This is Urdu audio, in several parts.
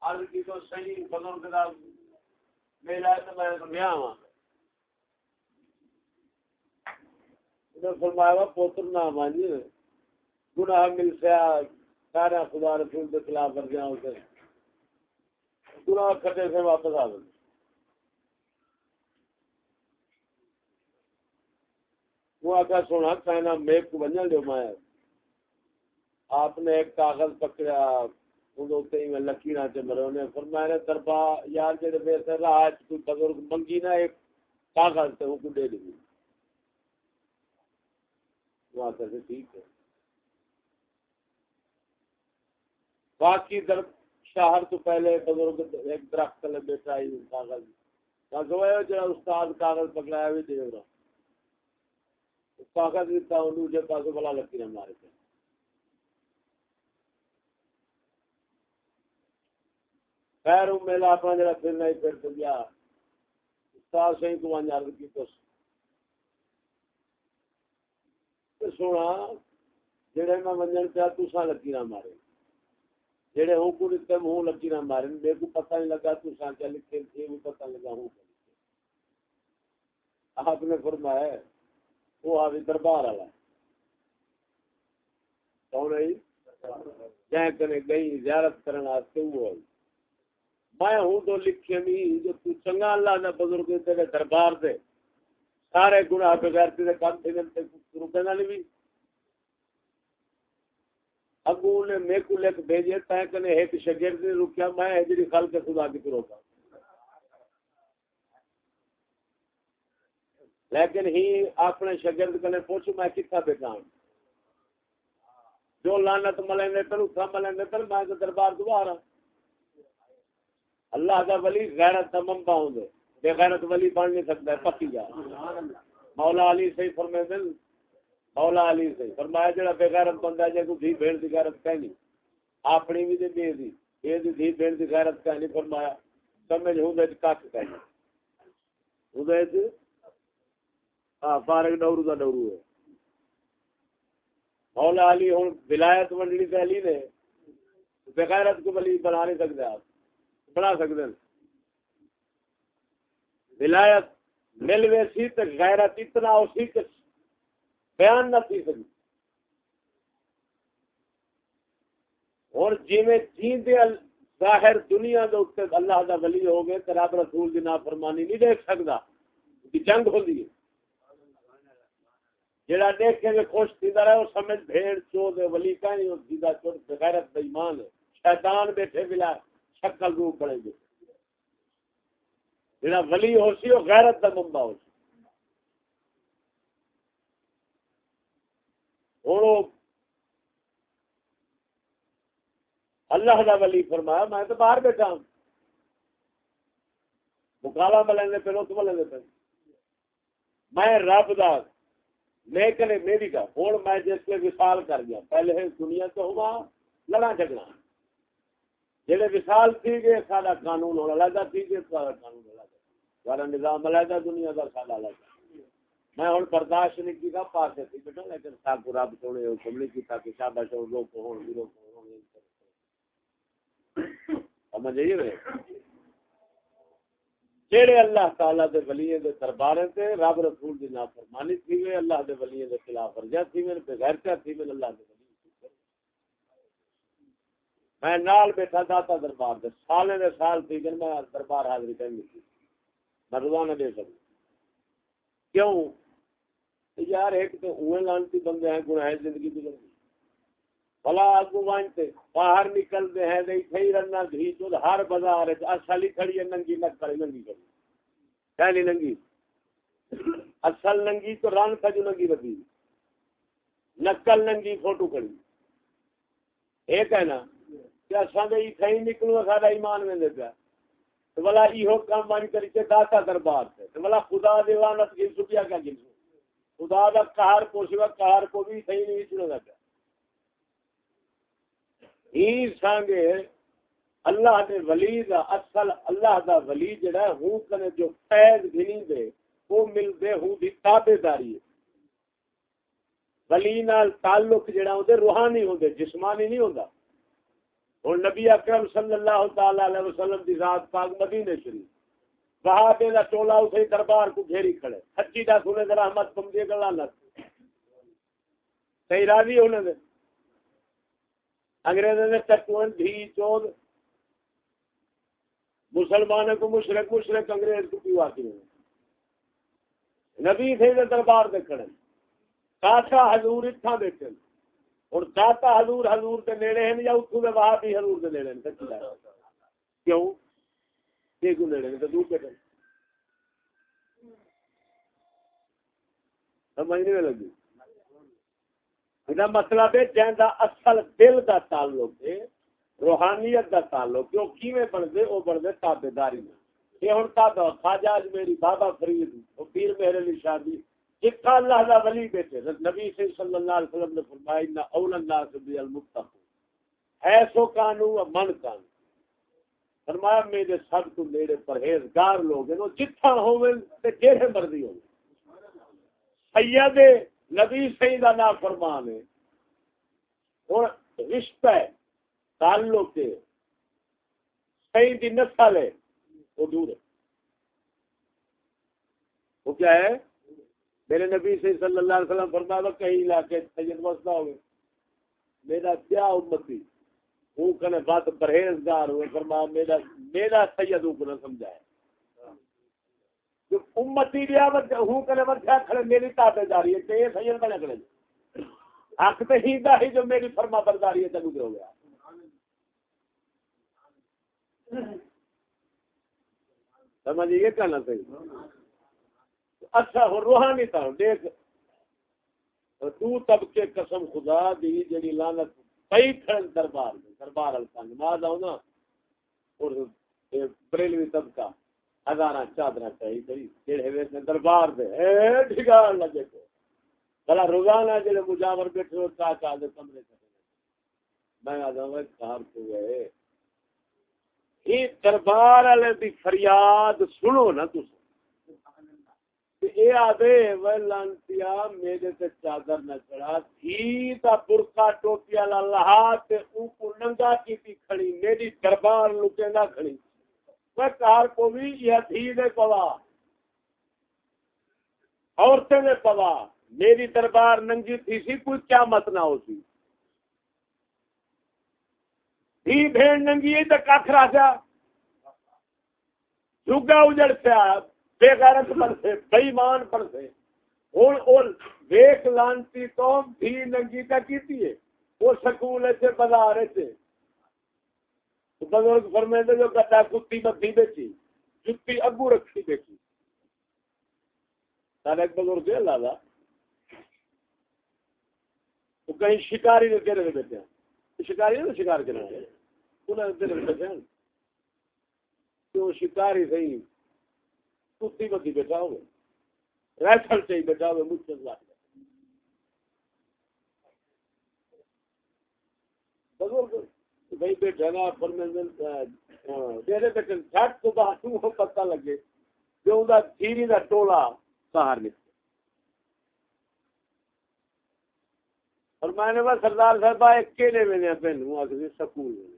عرض کی تو صحیح بزرگ دا میلا ہے تو میں گیا ہوں فرمایا پوتر نہ مانی گناہ مل سیا سارا خدا رسول کے خلاف کر گیا اسے گناہ کٹے سے واپس آ گئے وہ آگا سونا کہنا میک کو بنیا جو میں آپ نے ایک کاغذ پکڑا میں لکیراں سے مرونے فرمایا نے دربا یار جڑے بے سے راج کوئی بزرگ منگی نہ ایک کاغذ تے وہ کو دے دی وہ آتا سے ٹھیک ہے باقی در شہر تو پہلے بزرگ ایک درخت لے بیٹھا ہی کاغذ کاغذ جو استاد کاغذ پکڑایا بھی دے رہا کاغذ بھی تھا انہوں جب پاسو بلا لکیراں مارے تھے خیر میلا اپنا جڑا پھرنا ہی پھر تو گیا استاد صحیح کو وہاں عرض کی تو سونا جڑے میں منجن پیا تساں لکیراں مارے جڑے ہوں کو لکھتے منہ لکیراں مارے میرے کو پتہ نہیں لگا تساں کیا لکھے تھے وہ پتہ لگا ہوں آپ نے فرمایا وہ آوی دربار والا کون ہے جائیں کنے گئی زیارت کرنے واسطے وہ ہے میں ہوں تو لکھے نہیں جو تو چنگا اللہ نے بزرگ تیرے دربار دے سارے گناہ بغیر تیرے کام تھے روکے نہ نہیں اگو نے میرے کو لکھ بھیجے تائیں کنے ایک شاگرد نے رکیا میں ہجری خلق خدا کی روکا لیکن ہی اپنے شاگرد کنے پوچھو میں کتنا بیٹھا ہوں جو لعنت ملیں تر اتھا ملیں تر میں تو دربار دوبارہ اللہ کا ولی غیرت تمام باؤں دے بے غیرت ولی بن نہیں سکتا ہے پکی جا مولا علی صحیح فرمائے دل مولا علی صحیح فرمایا جڑا بے غیرت بندہ جے کو دھی بھیڑ دی غیرت کہنی اپنی بھی دے دے دی یہ دی دھی بھیڑ دی غیرت کہنی فرمایا سمجھ ہوں دے کاک کہنی ہوں دے فارغ ڈورو دا ڈورو ہے مولا علی ہوں ولایت منڈلی سے علی نے بے غیرت کو ولی بنا نہیں سکتے آپ بنا سکتے ہیں ولایت ملوے سی تو غیرت اتنا اسی کہ بیان نہ تھی سکی اور جی میں جیندے ظاہر دنیا دے اوپر اللہ دا ولی ہو گئے تے رب رسول دی نافرمانی نہیں دیکھ سکدا کہ جنگ ہوندی ہے جڑا دیکھے کہ خوش تھیندا رہے وہ سمجھ بھیڑ چو دے ولی کا نہیں اور سیدھا چور بغیرت بے ایمان ہے شیطان بیٹھے بلا شکل روپ بڑھیں گے جڑا ولی ہو سی وہ غیرت دا منبع ہو سی ہوں اللہ دا ولی فرمایا میں تو باہر بیٹھا ہوں مکالا ملیں پہ روت ملیں پہ میں رب دا میں کنے میری کا ہوں میں جس کے وصال کر گیا پہلے دنیا تو ہوا لڑا جھگڑا جہاں وصال تھی گئے سارا قانون ہونا لگا تھی گئے سارا قانون ہونا سارا نظام علیحدہ دنیا کا سارا علیحدہ میں ہوں برداشت نہیں کیا پاس تھی بیٹھا لیکن سب رب سونے حکم نہیں کیا کہ شاباش لوگ سمجھ آئیے جہے اللہ تعالیٰ دے ولیے دے دربارے تے رب رسول دی نافرمانی تھی وے اللہ دے ولیے دے خلاف ورزیاں تھی وے بغیرتیاں تھی وے اللہ دے ولی میں نال بیٹھا داتا دربار دے سالے دے سال تھی کہ میں دربار حاضری کرنی تھی میں روزانہ دے سکوں کیوں یار ایک تو اوے لانتی بندے ہیں گناہ زندگی گزر گئی بلا آگو وانتے باہر نکلتے ہیں دے تھئی رننا دھی چود ہر بازار اصلی کھڑی ہے ننگی نکڑی ننگی کھڑی کہنی ننگی اصل ننگی تو رن تھا جو ننگی بدی نکل ننگی فوٹو کھڑی ایک ہے نا کہ اصل دے تھئی نکلو سارا ایمان میں دے پیا تو بلا ایہو کام بانی کری کے داتا دربار سے تو بلا خدا دیوانت گل سکیا کیا گل خدا دا قہر پوشوا قہر کو بھی صحیح نہیں چلو گا ہی سانگے اللہ دے ولی دا اصل اللہ دا ولی جڑا ہے ہوں کنے جو فیض گھنی دے وہ مل دے ہوں دی تابع داری ہے ولی نال تعلق جڑا ہوندے روحانی ہوندے جسمانی نہیں ہوندا اور نبی اکرم صلی اللہ تعالی علیہ وسلم کی ذات پاک مدینے شریف وہاں پہ دا ٹولا اسے دربار کو گھیری کھڑے سچی دا سنے ذرا احمد تم دے گلا نہ صحیح راضی ہونے دے انگریزوں نے چٹوان بھی چود مسلمانوں کو مشرق مشرق انگریز کو پیوا کی نبی تھے دربار دے کھڑے داتا حضور اتھا بیٹھے اور داتا حضور کے نیڑے ہیں یا اتھو دے وہاں بھی حضور کے نیڑے ہیں کیوں یہ کیوں نیڑے ہیں تو دور بیٹھے سمجھ نہیں لگی مطلب ہے جہاں اصل دل کا تعلق ہے روحانیت کا تعلق ہے وہ کیویں بنتے وہ بنتے تابے داری میں یہ ہوں تابع خواجہ میری بابا فرید وہ پیر مہر علی شاہ جی جتنا اللہ کا ولی بیٹھے نبی صلی اللہ علیہ وسلم نے فرمایا ان اول الناس بالمتقون ہے سو کانو من کانو فرمایا میرے سب تو میرے پرہیزگار لوگ ہیں وہ جتنا ہوئے تے جیڑے مرضی ہوئے سید نبی سید نا فرمان ہے اور رشتہ ہے تعلق ہے سید دی نسل ہے وہ دور ہے وہ کیا ہے میرے نبی صلی اللہ علیہ وسلم فرمایا کئی علاقے سید وسطہ ہوئے میرا کیا امتی وہ کنے بات پرہیزگار ہوئے فرمایا میرا سید کو نہ سمجھائے جو امتی دیا ہوں کنے ورکھا کھڑے میری تابع داری ہے کہ یہ سید بنے کھڑے حق تے ہی دا ہی جو میری فرما برداری ہے چلو دے ہو گیا سمجھئے یہ کہنا صحیح اچھا ہو روحانی تھا دیکھ تو طبقے قسم خدا دی جڑی لعنت کئی کھڑن دربار الفان نماز آؤ نا اور بریلوی طبقہ ہزاراں چادراں چاہیے کری جڑے ویسے دربار دے اے ڈھگار لگے کو بلا روزانہ جڑے مجاور بیٹھے ہو چاہ دے کمرے چلے میں آ جاؤں کار کو گئے یہ دربار والے دی فریاد سنو نا تساں اے آدھے لانتیا میرے تے چادر نہ چڑھا تھی تا برقع ٹوپی والا لہا تے او کو ننگا کیتی کھڑی میری دربار لکے نہ کھڑی میں کار کو بھی یہ تھی دے پوا عورتیں نے پوا میری دربار ننگی تھی سی کوئی قیامت نہ ہوتی بھی بھیڑ ننگی ہے تو کھ راجا جھگا اجڑ پیا بے غیرت پر سے بے ایمان پر سے اور ویک لانتی قوم بھی ننگی کا کیتی ہے وہ سکول سے بازار سے بزرگ فرمیندے جو کہتا کتی متی بیچی جتی اگو رکھی بیچی سارے ایک بزرگ ہے لالا وہ کہیں شکاری نے تیرے بیٹھے ہیں شکاری نے شکار کرنا ہے انہوں نے تیرے بیٹھے ہیں تو شکاری صحیح کتی متی بیٹھا ہوئے رائفل سے ہی بیٹھا ہوئے مجھ سے بزرگ بھائی بیٹھا نا میرے بیٹے جھٹ کو باہر کو پتہ لگے جو ان کا تھیری کا ٹولا باہر نکلے اور میں نے بس سردار صاحب ایک کیلے میں نے پہنوں آگے سکول میں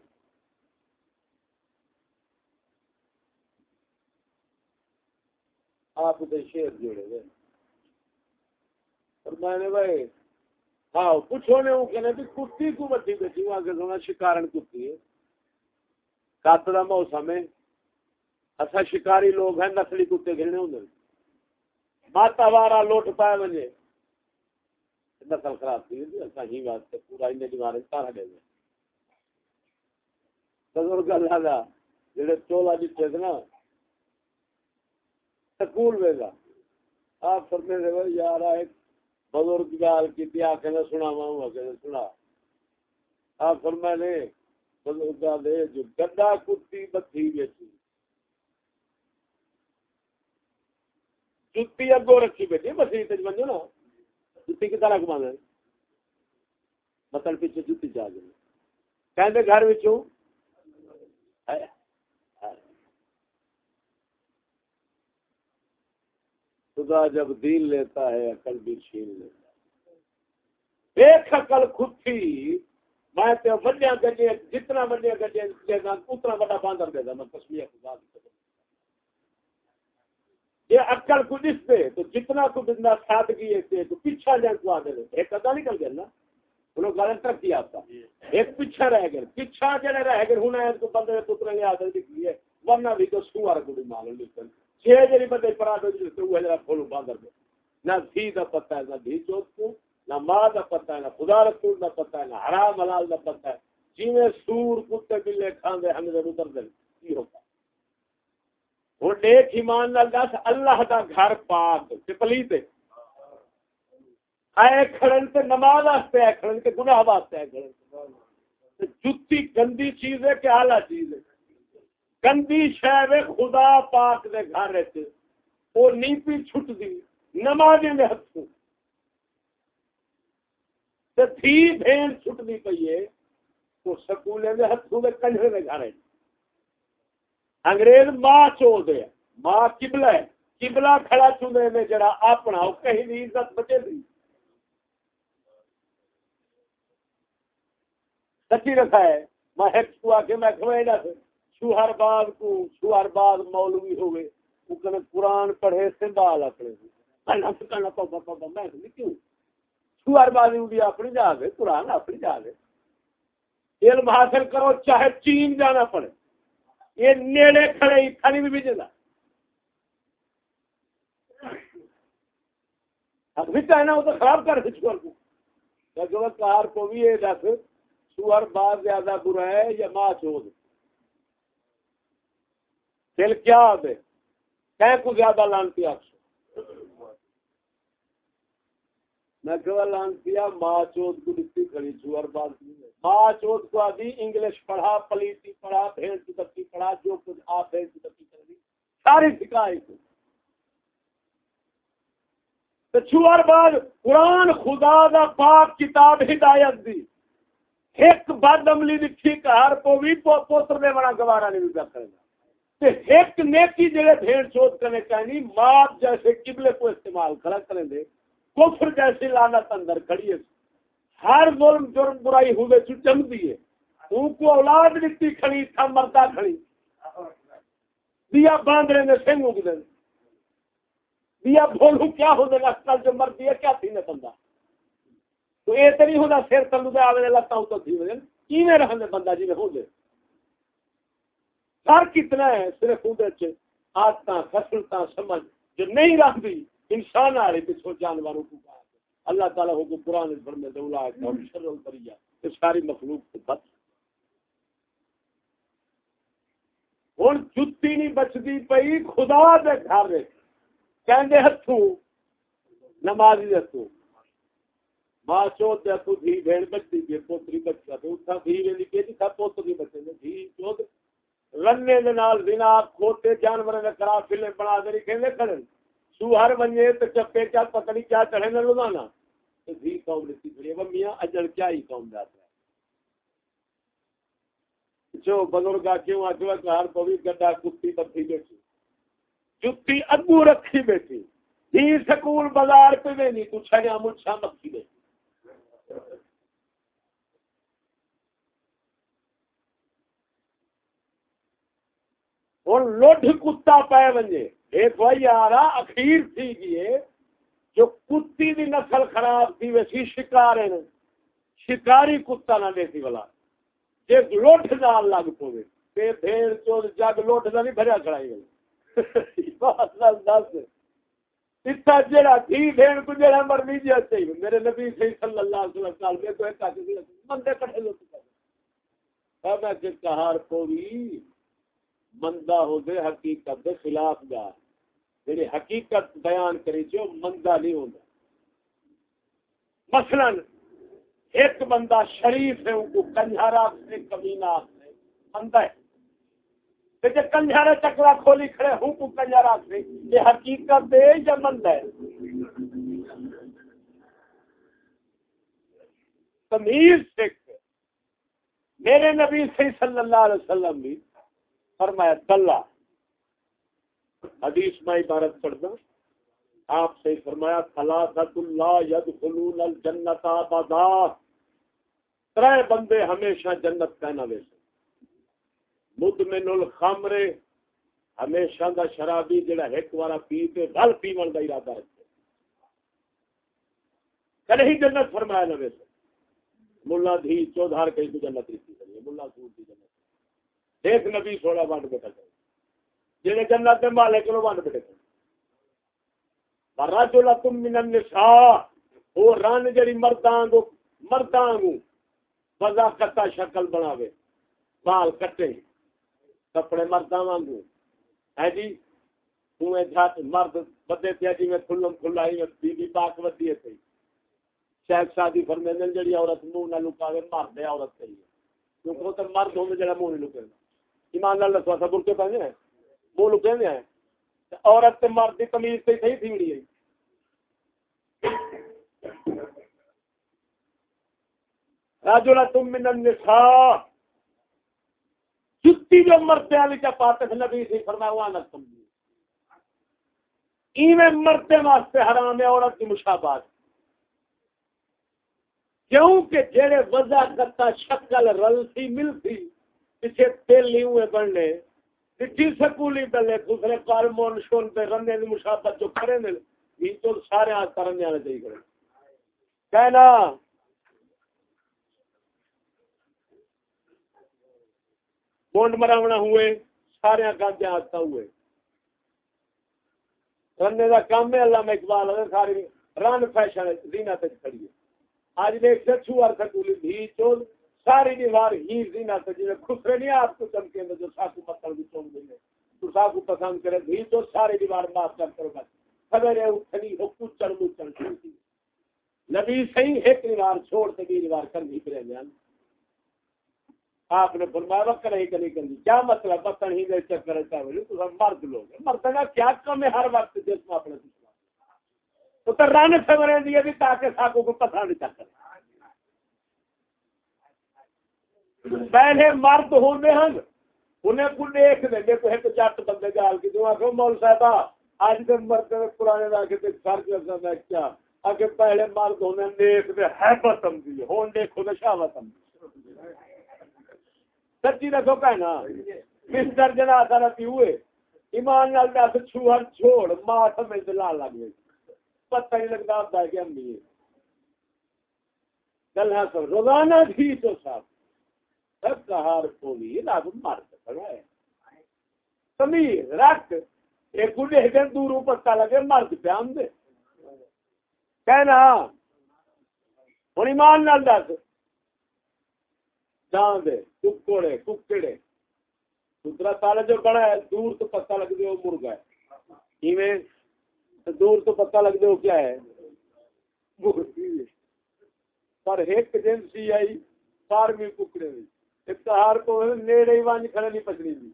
آپ ادھر شیر جوڑے گئے اور میں نے بھائی ہاں پوچھو نے وہ کہنے بھی کتی کو بچی بیٹھی وہاں کے سونا شکارن کتی ہے کات کا موسم ہے اچھا شکاری لوگ ہیں نسلی کتے گھرنے ہوں ماتا وارا لوٹ پائے مجھے نسل خراب تھی ایسا ہی واسطے پورا انہیں دیوارے سارا دے گئے بزرگ اللہ جڑے چولا جیتے تھے نا سکول میں گا آپ فرمے سے یار ایک بزرگ گال کی آخر نے سنا ہوں سنا آپ فرمائے نے بزرگ گال جو گدا کتی بتھی بیٹھی جتی اگو رکھی بیٹھی بسی منجو نا جتی کی طرح گھما دیں مطلب پیچھے جتی چاہ گئی کہتے گھر بچوں خدا جب دین لیتا ہے عقل بھی چھین لیتا ہے ایک عقل خود تھی میں تے وڈیاں گڈیاں جتنا وڈیاں گڈیاں اتنا بڑا باندر دے دا میں تسمیہ خدا دی یہ عقل کو جس پہ تو جتنا کو بندہ سادگی ہے تو پیچھا جان کو آ دے ایک قضا نکل گیا نا انہوں نے غلط کیا تھا ایک پیچھا رہ گئے پیچھا جڑے رہ گئے ہن اس کو بندے پتر نے آدر دی ہے ورنہ بھی تو سوار کو مال نکل چھ جڑی بندے پرا دے تو وہ جڑا کھولو باندر دے نہ سی دا پتہ ہے نہ بھی چوت کو نہ ماں دا پتہ ہے نہ خدا رسول دا پتہ ہے نہ حرام حلال دا پتہ ہے جویں سور کتے بلے کھاندے ہم دے اتر دے کی ہوتا وہ نیک ایمان نال دس اللہ دا گھر پاک تے پلیت ہے اے کھڑن تے نماز واسطے اے کھڑن تے گناہ واسطے اے کھڑن جُتی گندی چیز ہے کہ اعلی چیز ہے گندی شے ہے خدا پاک دے گھر وچ او نیپی چھٹ دی نمازیں دے ہتھوں تے تھی بھیڑ چھٹ دی پئی ہے او سکولے دے ہتھوں دے کنجرے دے گھر ہے انگریز ماں چو دے ماں قبلہ ہے قبلہ کھڑا چوندے میں جڑا اپنا او کہیں دی عزت بچے دی سچی رکھا ہے میں ایک کو آ کے میں کھوئے سے شوہر باز کو شوہر باز مولوی ہوئے وہ کنے قرآن پڑھے سنبھال اپنے میں کیوں شوہر بازی بھی اپنی جا دے قرآن اپنی جا دے علم حاصل کرو چاہے چین جانا پڑے یہ نیڑے کھڑے ہی کھڑی بھی بھیجے بھی کہنا وہ تو خراب کر دے شوہر کو کار کو بھی یہ دس شوہر باز زیادہ برا ہے یا ماں چود دل کیا دے کہ کو زیادہ لانتی آپ میں کہ لانتی ماں چود کو دکھتی کھڑی شوہر باز ماں چود کو آدھی انگلش پڑھا پلیتی پڑھا بھیڑ کی تبکی پڑھا جو کچھ آپ بھیڑ کی تبکی کر دی ساری سکھائی تو شوہر باز قرآن خدا دا پاک کتاب ہدایت دی ایک بد عملی لکھی کار کو بھی پوتر دے بڑا گوارا نہیں بھی کرنا ایک نیکی جڑے بھیڑ چوت کرنے چاہیے ماپ جیسے قبلے کو استعمال کریں دے کفر جیسی لعنت اندر کھڑی ہے ہر ظلم جرم برائی ہوئے چم دیے ان کو اولاد لکھی کھڑی تھا مردہ کھڑی دیا باندھنے نے سنگ اگ دیں دیا بولوں کیا ہو دے گا کل جو مرد دیا کیا تھی نے بندہ تو یہ تو نہیں ہوتا سر تلو دے آوے لگتا ہوں تو تھی وجن کی میں رہنے بندہ جی میں ہو دے سر کتنا ہے صرف اندر چے آدتا خسلتا سمجھ جو نہیں رکھ دی انسان آ رہی پچھو جانوروں کو کہا اللہ تعالیٰ ہو کو قرآن اس فرمے دولا ہے اور شر البریہ یہ ساری مخلوق کو بچ اور جتی نہیں بچتی پئی خدا دے گھر کہندے ہتھوں نمازی ہتھوں ماں چوت دے ہتھوں دھی بھیڑ بچتی پی پوتری بچتا تو اتھا دھی ویلی کہ تھا پوتری بچے نے دھی چوت رنے دے نال بنا کھوتے جانور نے کرا فلم بنا دے کہندے کھڑن سوہر بنجے تو چپے کیا پتہ نہیں کیا چڑھے نہ روزانہ تو دھی قوم لتی کھڑی ہے میاں اجڑ کیا ہی قوم جاتا ہے جو بزرگا کیوں آجوا کار کو بھی گڈا کتی بتھی بیٹھی جتی ابو رکھی بیٹھی دھی سکول بازار پہ نہیں تو چھڑیا مچھا مکھی بیٹھی اور لوڈ کتا پائے بنجے ایک وہی آ رہا اخیر تھی گئے جو کتی دی نسل خراب تھی ویسی شکار ہے شکاری کتا نہ دیتی والا جے لوٹ نال لگ پوے تے بھیڑ چور جگ لوٹ دا نہیں بھریا کھڑائی گئی بس دس اتنا جڑا تھی بھیڑ کو جڑا مرضی جی چاہیے میرے نبی صلی اللہ علیہ وسلم میں تو ایک بندے کٹھے لوٹ میں کہ کہار کوئی مندہ ہو دے حقیقت دے خلاف جا جڑی حقیقت بیان کری جو مندہ نہیں ہوتا مثلا ایک بندہ شریف ہے ان کو کنجھارا سے کمینہ سے مندہ ہے کہ کنجھارا چکرا کھولی کھڑے ہوں کو کنجھارا سے یہ حقیقت ہے یا مندہ ہے تمیز سکھ میرے نبی صلی اللہ علیہ وسلم بھی فرمایا اللہ حدیث میں عبارت پڑھتا آپ سے فرمایا ثلاثۃ لا يدخلون الجنۃ ابدا ترے بندے ہمیشہ جنت کہنا ویسے مدمن الخمر ہمیشہ دا شرابی جڑا ایک بار پی تے بل پیون دا ارادہ رکھے کدے ہی جنت فرمایا نہ ویسے ملا دھی چودھار کہیں تو جنت رکھی کریے ملا سور کی جنت ایک نبی سوڑا بانٹ بیٹھا کرے جنہیں جنت دے مالک نو بانٹ بیٹھے کرے رجلۃ من النساء وہ رن جڑی مرداں کو وضا کتا شکل بناوے بال کٹے کپڑے مرداں وانگو ہے جی تمہیں جھٹ مرد بدے پیا جی میں کھلم کھلائی میں بی بی پاک ودی تھی شیخ شادی فرمیندے جڑی عورت منہ نہ لکاوے مرد ہے عورت کہی ہے کیونکہ وہ تو مرد ہوندے جڑا منہ نہیں لکے ایمان اللہ تو سبر کے پہنے ہیں منہ لکے ہیں عورت تے مرد دی تمیز تے صحیح تھی وڑی ہے رجلۃ من النساء جتی جو مرتے والی کا پاتھ نبی سے فرمایا وہ نہ سمجھی ایویں مرتے واسطے حرام ہے عورت کی مشابہت کیونکہ جڑے وضع کرتا شکل رلتی ملتی پیچھے تیل نہیں ہوئے بننے پچھی سکولی پہلے دوسرے کارمون شون پہ رننے کی مشابہت جو کریں گے یہ تو سارے آج کرنے والے چاہیے کریں کہنا بونڈ مراونا ہوئے سارے گاندے آتا ہوئے رننے کا کام ہے اللہ میں اقبال ہے ساری رن فیشن زینت کھڑی ہے آج دیکھ سے چھوار سکولی بھی چول ساری دیوار ہی زینت جی خسرے نہیں آپ کو چمکیں جو ساکو پتل بھی چون دیں تو ساکو پسند کرے بھی تو ساری دیوار معاف کر کرو بس سویرے اٹھنی ہو کچھ چڑھ چھوڑتی نبی صحیح ایک دیوار چھوڑ کے بھی دیوار کر بھی کرے گا آپ نے فرمایا وقت نہیں کرنی کرنی کیا مطلب بطن ہی دے چکر چاہیے تو مرد لوگ مرد کا کیا کم ہے ہر وقت جسم اپنے تو رن خبریں دی بھی تاکہ ساکو کو پتہ نہیں چکر پہلے مرد ہوندے ہیں انہیں کو دیکھ دیں گے تو ایک جٹ بندے گال کی جو آخو مول صاحبہ آج کے مرد پرانے لاکے تے سر کے کیا آگے پہلے مرد ہونے دیکھ دے حیبت سمجھی ہون دیکھو دے شاوت سمجھی سچی رکھو کہنا مسٹر جنا سارتی ہوئے ایمان نال دس چھوہر چھوڑ ماں سمجھ دلال لگ گئی پتہ نہیں لگتا آپ دا کہ ہم بھی گلہ سب روزانہ بھی تو صاحب سب کہار کولی لاغ مرد کھڑا ہے تمیز رکھ ایک گلے دن دوروں پتہ لگے مرد پہ ہم دے کہنا ہوں ایمان نال دس جان دے ککڑے ککڑے دوسرا سال جو بڑا ہے دور تو پتہ لگ دے وہ مرغا ہے ایویں دور تو پتہ لگ دے وہ کیا ہے پر ایک ایجنسی آئی فارمی ککڑے بھی افتہار کو نیڑے ہی وانج کھڑے نہیں پچڑی دی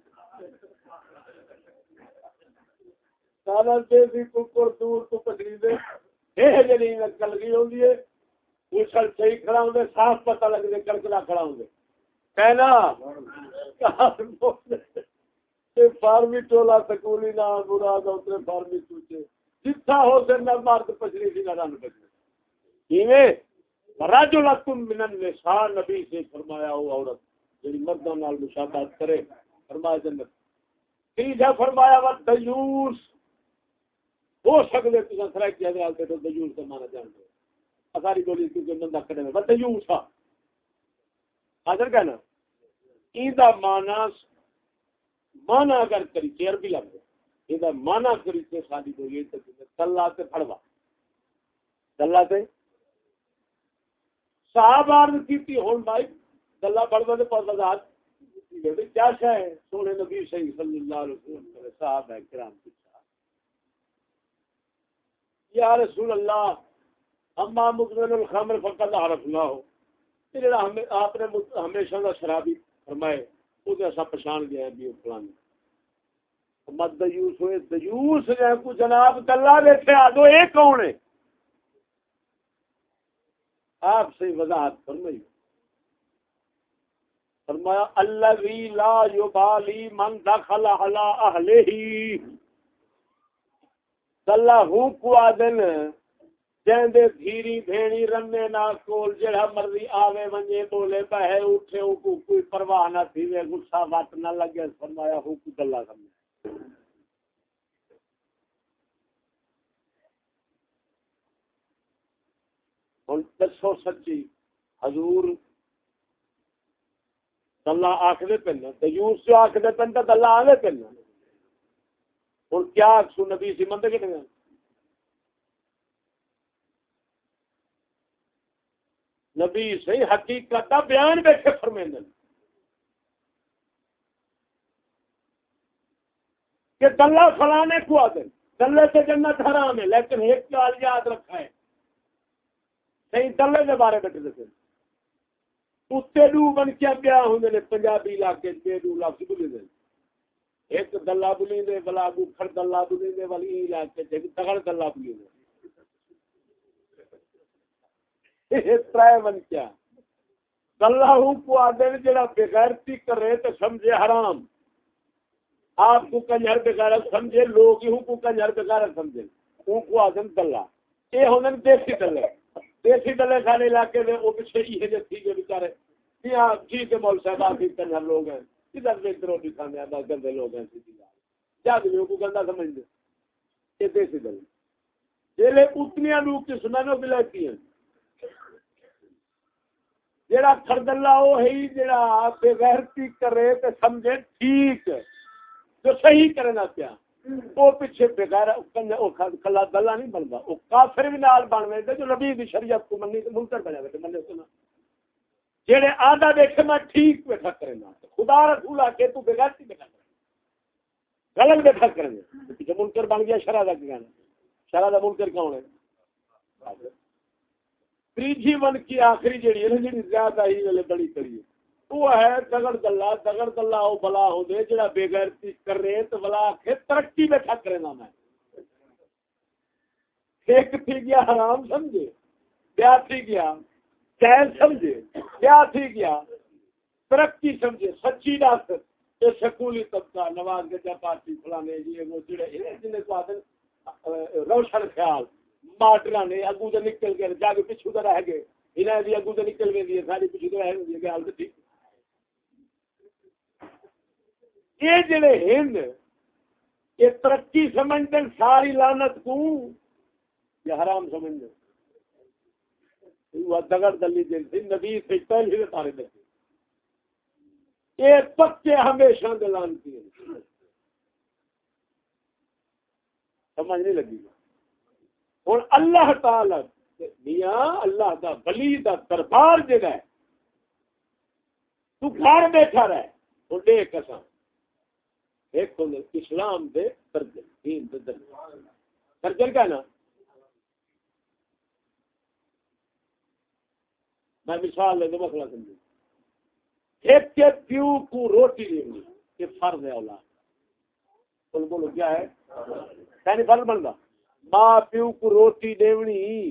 سالہ دیسی ککڑ دور تو پچڑی دے یہ جنی کل گئی ہوندی ہے اچھل صحیح کھڑا ہوندے صاف پتہ لگ دے کڑکڑا کھڑا ہوندے کہنا فارمی ٹولا سکولی نہ مراد اتنے فارمی سوچے جتھا ہو سے نہ مرد پچھلی سی نہ رن پچھلی ایویں رجلۃ من النساء نبی سے فرمایا وہ عورت جڑی مرداں نال مشابہت کرے فرمایا جنت تیجا فرمایا وہ دیوس ہو سکدے تساں سرائے کی حضرات تے دیوس کا معنی جانتے ہو ساری بولی کیونکہ بندہ کرے وہ دیوس حاضر کہنا ایدہ مانا اگر کری چیر بھی لگ گئے ایدہ مانا کری تے سادی کو یہ تلہ تے پھڑوا تلہ تے صاحب عرض کی تھی ہون بھائی تلہ پھڑوا تے پاس وضاحت کیا شاہ ہے سونے نبی صلی اللہ علیہ وسلم صاحب ہے کرام کی صاحب یا رسول اللہ اما مدمن الخمر فقط عرفنا ہو جڑا آپ نے ہمیشہ کا شرابی فرمائے وہ ایسا پچھان گیا ہے بھی فلانے مت دیوس ہوئے دیوس جو کو جناب اللہ دیکھے آدھو ایک کون ہے آپ سے وضاحت فرمائی فرمایا الذی لا یبالی من دخل علی اہلہ اللہ کو آدن جیندے دھیری بھیڑی رنے نا کول جڑا مرضی آوے ونجے بولے بہے اٹھے کو کوئی پرواہ نہ تھی وے غصہ وٹ نہ لگے فرمایا ہو کو گلا سمجھ ہن دسو سچی حضور اللہ آخدے پن دیوس جو آخدے پن تے اللہ آوے پن ہن کیا سو نبی سی مندے کتنے نبی صحیح حقیقت کا بیان بیٹھے فرمیندن کہ دلہ فلانے کو آدھے دلے سے جنت حرام ہے لیکن ایک چال یاد رکھا ہے صحیح دلے کے بارے بیٹھے دیتے اتنے ڈو بن کے بیا ہوں نے پنجابی علاقے بے ڈو لفظ بلی دے ایک دلہ بلی دے بلا گھر دلہ بلی دے والی علاقے تگڑ دلہ بلی دے ترائے بن کیا اللہ کو آدھے جڑا بغیرتی کرے تو سمجھے حرام آپ کو کنجر بغیرت سمجھے لوگ ہی کو کنجر بغیرت سمجھے ان کو آدھے دلہ یہ ہونے دیسی دلے سارے علاقے میں وہ پیچھے یہ تھی جو بیچارے یہاں جی کے مول صاحب آپ کنجر لوگ ہیں ادھر سے روٹی کھانے ہیں بس گندے لوگ ہیں سیدھی کیا دلوں کو گندا سمجھ دے یہ دیسی دلے یہ لے اتنی لوگ کی سنانوں بلاتی ہیں جڑا خردلہ وہ ہے جڑا بے غیرتی کرے تے سمجھے ٹھیک جو صحیح کرنا پیا وہ پیچھے بغیر کلا دلہ نہیں بنتا وہ کافر بھی نال بن وے جو نبی دی شریعت کو منی تے منکر بنے وے مننے سنا جڑے آدھا دیکھے میں ٹھیک بیٹھا کرنا خدا رسول آ کے تو بے غیرتی بیٹھا کر غلط بیٹھا کرنے جو منکر بن گیا شرع دا کی کہنا شرع دا منکر کون ہے تیجی ون کی آخری جڑی ہے جڑی زیادہ ہی ویلے بڑی کری وہ ہے دگڑ دلہ او بلا ہو دے جڑا بے غیرتی کر رہے تو بلا کے ترقی بیٹھا کرے نا میں ایک تھی گیا حرام سمجھے کیا تھی گیا جائز سمجھے کیا تھی گیا ترقی سمجھے سچی بات یہ سکولی طبقہ نواز گجا پارٹی فلانے جی وہ جڑے جن کو آتے روشن خیال ماڈرا نے اگو تو نکل گئے جا کے پچھو تو رہ گئے انہیں بھی اگو تو نکل گئی ساری پچھو تو رہ گئی گل تو ٹھیک یہ جڑے ہند یہ ترقی سمجھتے ساری لانت کو یہ حرام سمجھتے دگڑ دلی جلسی نبی سے پہلے ہی تارے لگے یہ پکے ہمیشہ دلانتی ہیں سمجھ نہیں لگی اور اللہ تعالی میاں اللہ دا ولی دا دربار جگہ ہے تو گھر بیٹھا رہے اور دے قسم ایک اسلام دے درجن دین دے درجن کا نا میں مثال لے دو مسئلہ سمجھے ایک کے پیو کو روٹی دینی یہ فرض ہے اولاد بولو کیا ہے یعنی فرض بن گا ماں پیو کو روٹی دیونی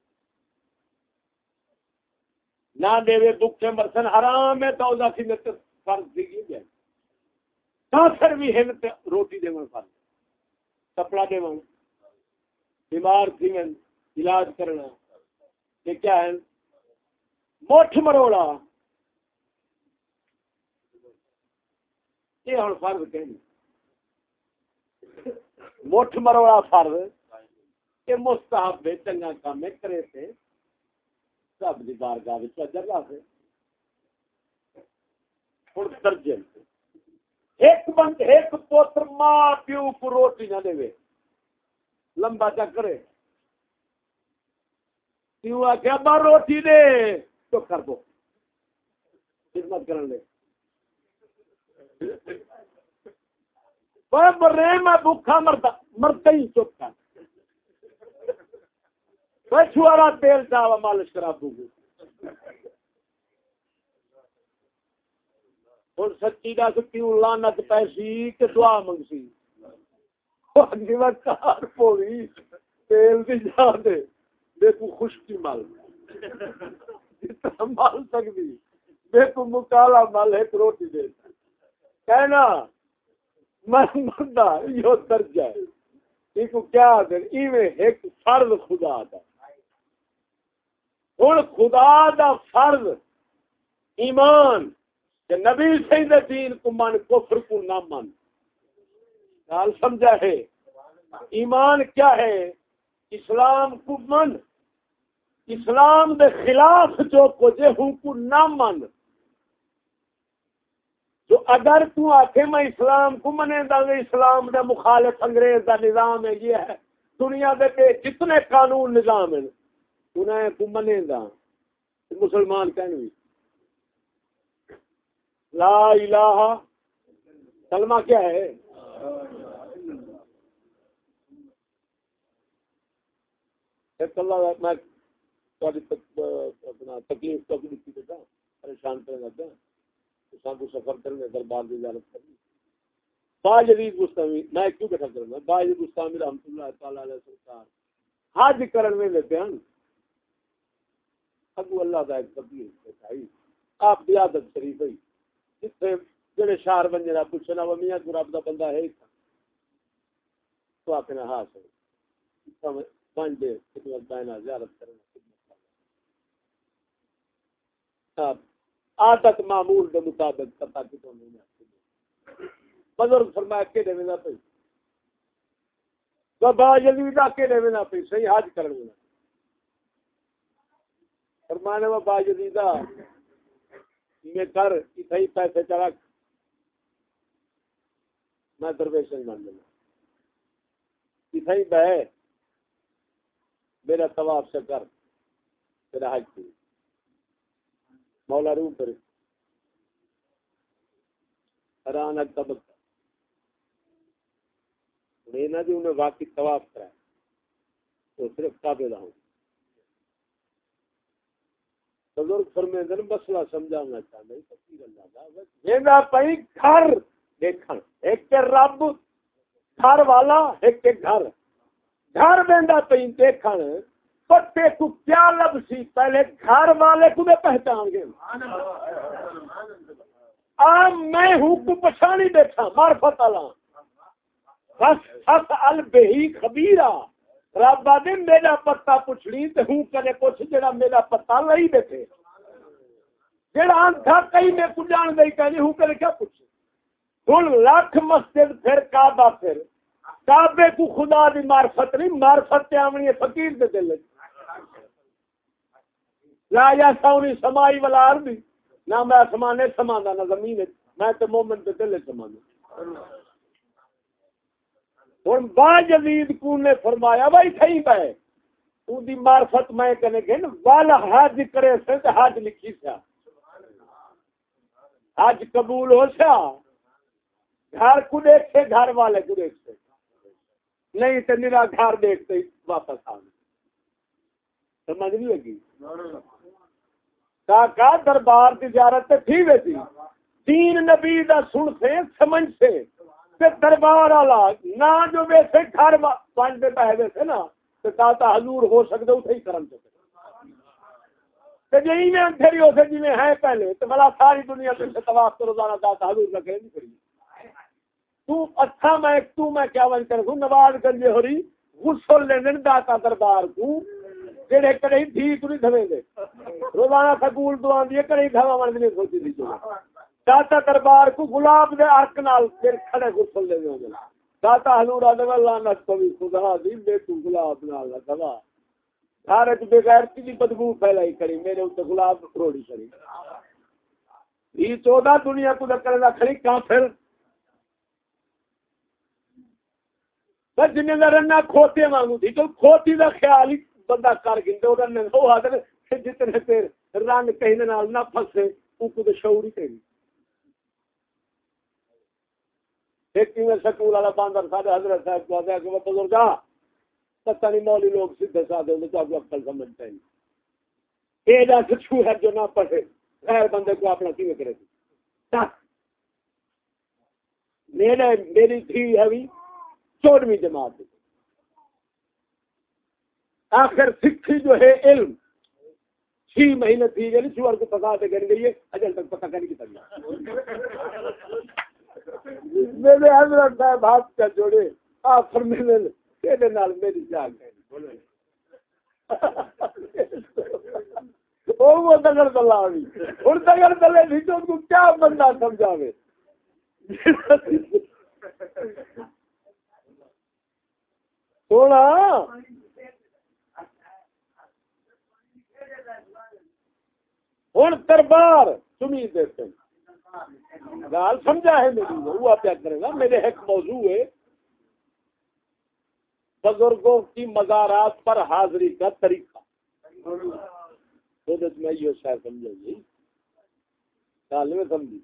نہ دے بکے مرسن حرام ہے تو دا سی فرض دیگی جائے کافر بھی ہے روٹی دے فرض کپڑا دے بیمار تھی علاج کرنا یہ کیا ہے موٹھ مروڑا یہ ہوں فرض کہیں موٹھ مروڑا فرض کہ مستحب چنگا کام کرے تھے سب کی بارگاہ اجر لا سے ہوں درجن ایک بند ایک پوتر ماں پیو کو روٹی نہ دے لمبا چکرے پیو آ کے ابا روٹی دے تو کر دو خدمت کرنے مرے میں بھوکا مرتا ہی چپ کر چھوارا تیل چاوا مالش کرا دوں اور سچی دا کیوں لعنت پیسی کہ دعا منگسی کار پوری تیل دی جا دے دیکھو خشکی مال جتنا مال سکتی دیکھو مکالا مال ایک روٹی دے کہنا میں مردہ یہ درجہ ہے یہ کو کیا دیں ایویں ایک فرض خدا دا ہوں خدا دا فرض ایمان کہ نبی صحیح دین کو من کفر کو نہ من حال سمجھا ہے. ایمان کیا ہے؟ اسلام کو من، اسلام دے خلاف جو کچھ ہوں کو نہ من. جو اگر تو آکھے میں اسلام کو منے دا اسلام دا مخالف انگریز دا نظام ہے، یہ ہے دنیا دے جتنے قانون نظام ہیں انہیں کو منے دا مسلمان کہنے لا الہ کلمہ کیا ہے؟ ایک اللہ میں اپنا تکلیف تو کی بیٹا پریشان کرنے لگا کو سفر کرنے دربار کی زیارت کرنی. باجدید گستامی میں کیوں بیٹھا کرنا باجدید گستامی رحمۃ اللہ تعالی علیہ سرکار حج کرن میں لیتے ہیں ابو اللہ کا ایک کبیر بھائی آپ کی عادت شریف ہے جتنے جڑے شہر بن جنا پوچھنا وہ میاں تو رب دا بندہ ہے تو آپ نے ہاں سر بن دے خدمت بینا زیارت کرنا عادت معمول کے مطابق پتہ کتوں نہیں بزرگ فرمایا کہ دے نہ پئی بابا یزید کے دے نہ پئی صحیح حج کرنے فرمانے وہ با یزید میں کر اتھائی پیسے چلا میں درویش مان لینا اتھائی بہ میرا طواف سے کر میرا حج کی مولا روم پر حیران اکتبت لینا جو انہیں واقعی طواف کرائے تو صرف کعبے رہا ہوں بزرگ فرمیندن مسئلہ سمجھانا چاہتا ہے فقیر اللہ دا جینا پئی گھر دیکھن ایک کے رب گھر والا ایک کے گھر بیندا پئی دیکھن پتے کو کیا لب سی پہلے گھر والے کو پہچان گئے میں ہوں کو پچھانی بیٹھا معرفت اللہ بس البہی خبیرہ رب آدھے میرا پتا پوچھنی تو ہوں کرے پوچھ جڑا میرا پتا لئی بیٹھے جڑا آنکھا کئی میں کو جان گئی کہنی ہوں کرے کیا پوچھ ہوں لاکھ مسجد پھر کعبہ پھر کعبے کو خدا دی معرفت نہیں معرفت آمنی ہے فقیر دے دل لا یا سونی سمائی والا عربی نہ میں آسمانے سمانا نہ زمین میں تو مومن دے دل سمانا اور با یزید کو نے فرمایا بھائی صحیح ہے تو دی معرفت میں کہنے گے والا حج کرے سے تے حج لکھی سا حج قبول ہو سا گھر کو دیکھتے گھر والے کو دیکھتے نہیں تو میرا گھر دیکھتے واپس آ گئے سمجھ نہیں لگی کا دربار کی زیارت تھی ویسی دین نبی دا سن سے سمجھ سے دربار والا نہ جو ویسے گھر بن دے پہ ویسے نا تو داتا حضور ہو سکتا اتنے ہی کرم چکے جی میں پھر ہو سکے جی میں ہے پہلے تو بلا ساری دنیا سے طواف تو روزانہ داتا حضور رکھے نہیں کری تو اچھا میں کیا بن کر نواز گنجے ہو رہی غسل لینے داتا دربار کو جڑے کڑی تھی تو نہیں دھویں گے روزانہ سکول دعا دیے کڑی دھوا من نہیں سوچی تھی داتا دربار کو گلاب دے عرق نال پھر کھڑے غسل لے گے داتا حضور اللہ لعنت کوئی خدا دی بے تو گلاب نال دوا گھر وچ بے غیرتی دی بدبو پھیلائی کری میرے اوتے گلاب روڑی کری یہ 14 دنیا کو کرے دا کھڑی کافر بس جن دا رنا کھوتے وانگو تھی تو کھوتی دا خیال ہی بندہ کر گئے تو نے وہ حاضر جتنے پھر رنگ کہیں نال نہ پھسے او کو شعور ہی تیری ایک میں سکول والا باندر سارے حضرت صاحب کو آتا ہے کہ وہ بزرگا پتہ نہیں مولی لوگ سیدھے سادے ہوتے تو آپ کو عقل سمجھتا ہی یہ جا چھو ہے جو نہ پڑھے غیر بندے کو اپنا کیوں کرے میری تھی ہے 14ویں جماعت آخر سکھی جو ہے علم 6 مہینے تھی یعنی سور کو پکا دے کر گئی ہے اجل تک پتہ کرنے کی تجربہ میرے حضرت صاحب ہاتھ کا جوڑے آخر میں تیرے نال میری جان ہے وہ دگڑ دلا ہوں دگڑ دلے بھی تو کو کیا بندہ سمجھاوے سونا ہوں دربار سنی دیتے گال سمجھا ہے میری وہ کیا کرے گا. میرے ایک موضوع ہے بزرگوں کی مزارات پر حاضری کا طریقہ. میں یہ شاید سمجھے گی گال میں سمجھی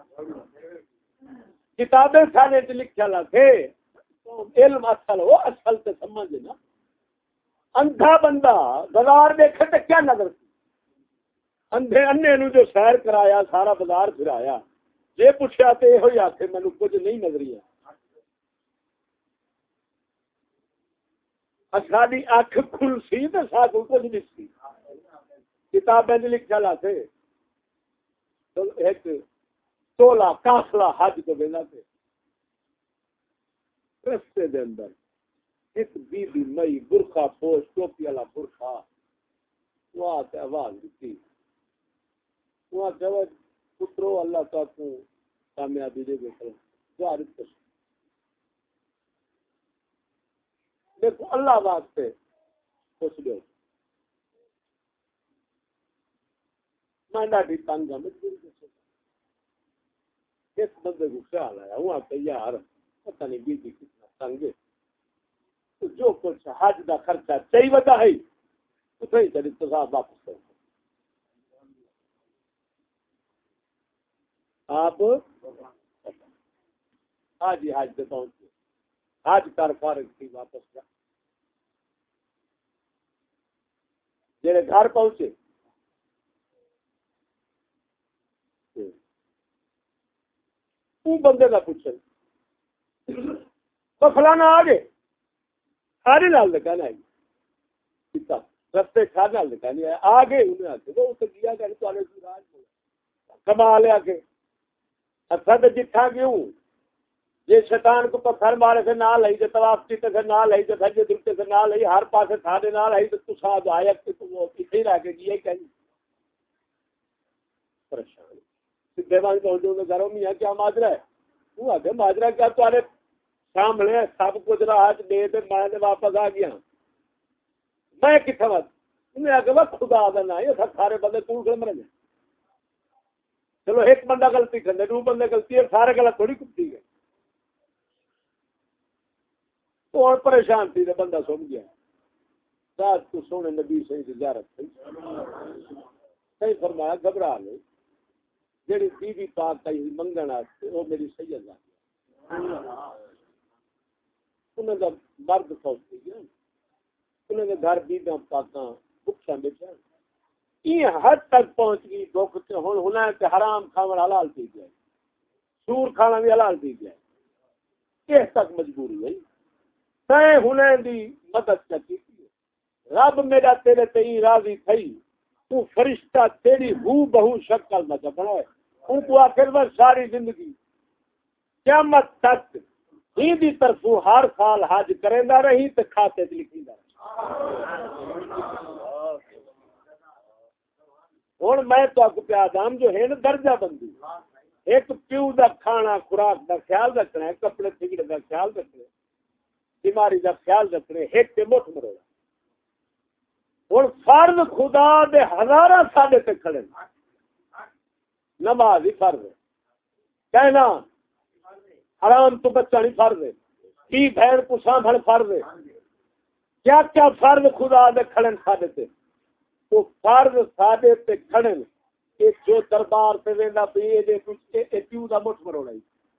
کتابیں سارے لکھا لا تھے علم اصل ہو اصل سے سمجھے نا. اندھا بندہ بازار دیکھے تو کیا نظر اندھے انے نو جو سیر کرایا سارا بازار پھرایا یہ پوچھا تو یہ آخ مینو کچھ نہیں نظری ہے. ساری اکھ کھل سی تو سا کچھ نہیں سی کتابیں لکھا لا تھے ایک تولا کافلا حج کو دینا تھے رستے دے اندر ایک بی بی مئی برخا پوش ٹوپی والا برخا وہ آواز دیتی وہ پترو اللہ تعالیٰ کو کامیابی دے گے دیکھو اللہ واسطے خوش دو میں ڈاڈی تنگ ہوں اس بندے کو خیال آیا ہوں آپ یار پتہ نہیں بیٹی کتنا تنگ ہے تو جو کچھ حج کا خرچہ چاہیے وجہ ہے اتنا ہی چلی تو واپس کرو آپ آج ہی حج پہ پہنچے حج کر فارغ تھی واپس جا جڑے گھر پہنچے وہ بندے کا پوچھے تو فلانا آ گئے سارے لال لگا نا رستے کھا لال لگا نہیں آ گئے انہیں آ کے وہ اسے دیا کہ کما لیا کے اچھا تو جتھا کیوں یہ شیطان کو پتھر مارے سے نہ لئی جو طواف کی سے نہ لئی جو سجے درتے سے نہ لئی ہر پاسے تھانے نہ لئی تو ساتھ آیا کہ تم وہ پیچھے ہی رہ کے یہ کہیں پریشان دیوان پہنچوں گے گھروں میں کیا ماجرا ہے وہ آگے ماجرا کیا تمہارے سامنے سب کچھ راج دے دے میں واپس آ گیا میں کتنا بات انہیں آگے بس خدا دینا یہ سب سارے بندے کون مرے چلو ایک بندہ غلطی کرنے دو بندے غلطی ہے سارے غلط تھوڑی کٹی گئے تو اور پریشان تھی بندہ سن گیا رات کو سونے نبی صحیح زیارت تھی صحیح فرمایا گھبرا لے جیڑی بی بی پاک کا منگن آتے وہ میری سید آ انہیں کا مرد سوچتی گیا انہیں کے گھر بیبیاں پاکاں بکشاں بیٹھا یہ حد تک پہنچ گئی دکھ ہوں ہونا کہ حرام کھانا حلال پی گیا سور کھانا بھی حلال پی گیا اس تک مجبوری ہوئی میں ہونے دی مدد کی رب میرا تیرے تئی راضی تھی تو فرشتہ تیری ہو بہو شکل نہ بنائے ان کو آخر میں ساری زندگی قیامت تک ہی دی طرف ہر سال حج کریں گا رہی تو کھاتے لکھی گا ہوں میں تو آپ پیا دام جو ہے نا درجہ بندی ایک پیو دا کھانا خوراک دا خیال رکھنا ہے کپڑے پھگڑے دا خیال رکھنا بیماری دا خیال رکھنا ایک تے مٹھ مرو ہوں فرض خدا دے ہزارہ ساڈے تے کھڑے نماز ہی فرض ہے کہنا حرام تو بچہ نہیں فرض ہے کی بہن کو سانبھل فرض ہے کیا کیا فرض خدا دے کھڑن ساڈے تے تو فرض ساڈے تے کھڑن کہ جو دربار سے ویندا پئی دے کچھ اے کیوں دا مٹھ مروڑا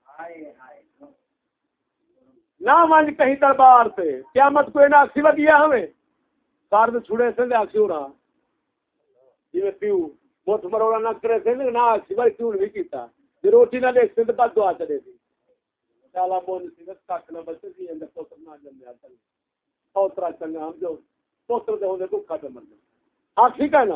نہ مان کہیں دربار سے قیامت کو نہ سوا دیا ہمیں فرض چھڑے سے آخی ہو رہا جی پیو مٹھ مروڑا نہ کرے تھے نہ سوا کیوں نہیں کیتا روٹی نہ دیکھتے تو بد دعا چلے تھی چالا بول سی کٹ نہ بچے تھی اندر پوتر نہ جمیا چل پوترا چنگا ہم جو پوتر دے ہوندے بھوکا تے مر جائے ہاں ٹھیک ہے نا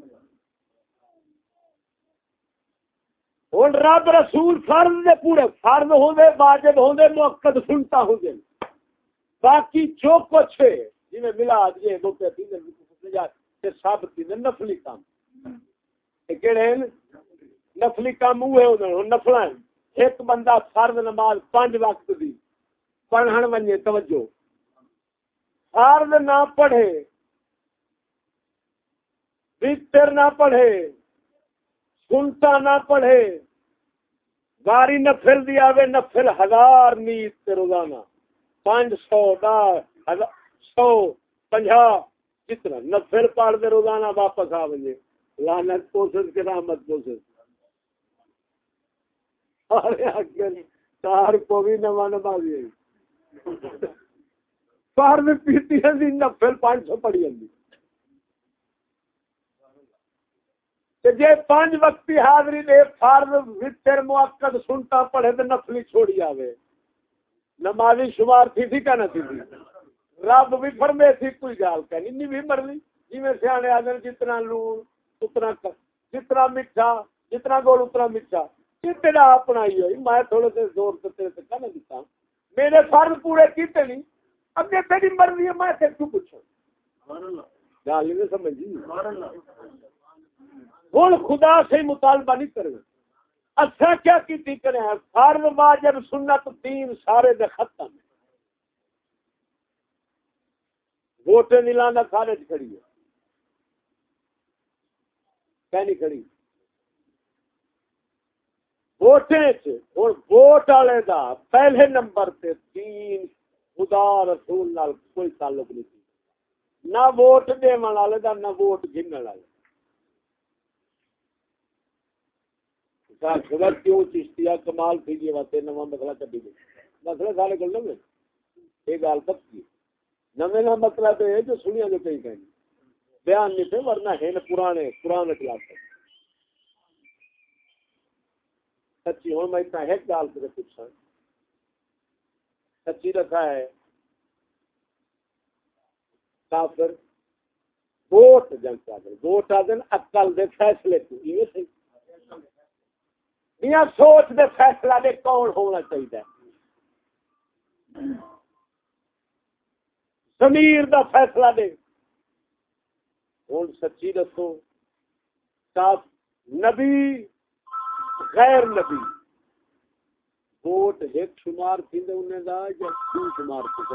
ہوں رب رسول فرض دے پورے فرض ہوندے واجب ہوندے موقت سنتا ہوندے باقی جو کچھ ہے جی میں ملا یہ دو تے تین تے سب تین نفلی کام کہڑے نفلی کام ہوئے انہوں نفل ایک بندہ فرض نماز 5 وقت دی پڑھن ونجے توجہ فرض نہ پڑھے وتر نہ پڑھے سنتا نہ پڑھے باری نفل دی آوے نفل 1000 نیت روزانہ 500 150 جتنا نفل پڑھ دے روزانہ واپس آ ونجے لعنت کوشش کے رحمت کوشش تار کو بھی نواں نمازی فرض پیتی ہے نفل 500 پڑھی جاندی جے 5 وقتی حاضری دے فرض وتر مؤکد سنتا پڑھے تے نفلی چھوڑی آوے نمازی شمار تھی کہ نہ تھی رب بھی فرمے تھی کوئی گال کہنی نہیں بھی مرضی جویں سیانے آدن جتنا لون اتنا جتنا میٹھا جتنا گول اتنا میٹھا کتنا اپنا ہی ہوئی میں تھوڑے سے زور سے تیرے سے کہنا دیتا ہوں میرے فرض پورے کیتے نہیں اب یہ تیری مرضی ہے میں تیرے کو پوچھوں گال نہیں سمجھی ہوں خدا سے مطالبہ نہیں کرے اچھا کیا کی کرے فرض واجب سنت 3 سارے دے ختم ووٹ نہیں لانا سارے کھڑی ہے کہ نہیں کھڑی ووٹ والے دا پہلے نمبر تے 3 خدا رسول نال کوئی تعلق نہیں تھی نہ ووٹ دیون والے دا نہ ووٹ گنن والے خبر کیوں چشتیا کمال تھی جی واسطے نواں مسئلہ کبھی نہیں مسئلہ سارے کو نہ یہ گال پکی نویں کا مسئلہ تو ہے جو سنیا جو کہیں کہیں بیان نہیں تھے ورنہ ہے پرانے خلاف سچی ہوں میں اتنا ایک گال سے پوچھا سچی رکھا ہے کافر ووٹ جنگ ووٹ آ دن عقل دے فیصلے کو یہ صحیح میاں سوچ دے فیصلہ دے کون ہونا چاہیے ضمیر دا فیصلہ دے ہوں سچی دسو صاف نبی غیر نبی ووٹ ایک شمار تھی انہیں دا یا 2 شمار تھی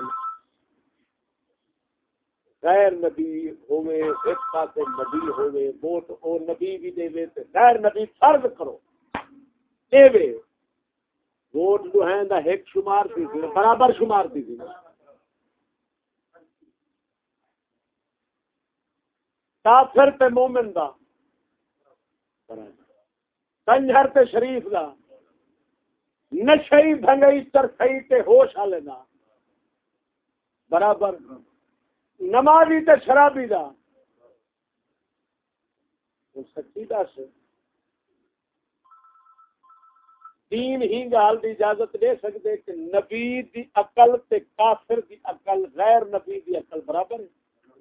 غیر نبی ہوئے ایک پاس نبی ہوئے ووٹ او نبی بھی دے تے غیر نبی فرض کرو دے ووٹ جو ہے دا ایک شمار تھی برابر شمار تھی کافر تے مومن دا کنجر تے شریف دا نشئی بھنگئی ترخئی تے ہوش والے دا برابر نمازی تے شرابی دا سچی دس دین ہی گال دی اجازت دے سکتے کہ نبی دی عقل تے کافر دی عقل غیر نبی دی عقل برابر ہے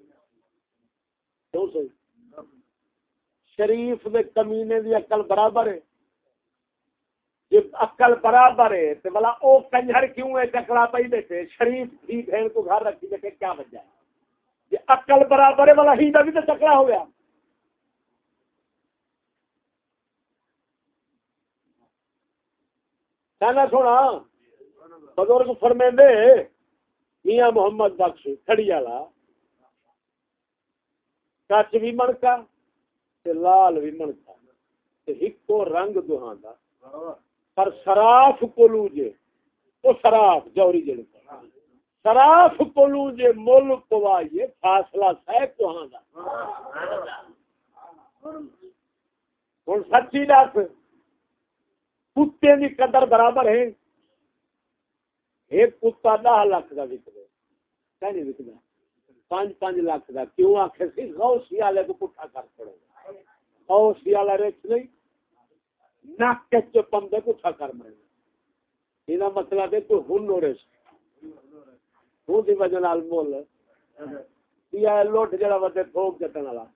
کیوں صحیح شریف دے کمینے دی عقل برابر ہے جب عقل برابر ہے تو بلا او کنجر کیوں ہے چکرا پئی بیٹھے شریف ہی بہن کو گھر رکھی بیٹھے کیا وجہ ہے یہ عقل برابر ہے بلا ہی دا بھی تو چکرا ہو گیا کہنا سونا بزرگ فرمیندے میاں محمد بخش کھڑی والا کچ بھی منکا تے لال بھی منکا تے ہکو رنگ دوہاں دا پر سراف کولو جے او سراف جوری جڑے سراف کولو جے مول پوائے فاصلہ ہے دوہاں دا ہن سچی دس کتے کی قدر برابر ہے ایک کتا 10 لاکھ کا وکے کہ نہیں وکدا 5 لاکھ کا کیوں آخر سی غوثی والے کو پٹھا کر پڑے غوثی والا ریچ نہیں نک کے پمدے پٹھا کر مرے یہ مسئلہ دے تو ہن ہو رہے ہوں دی وجہ نال مول یہ لوٹ جڑا وڈے تھوک جتن والا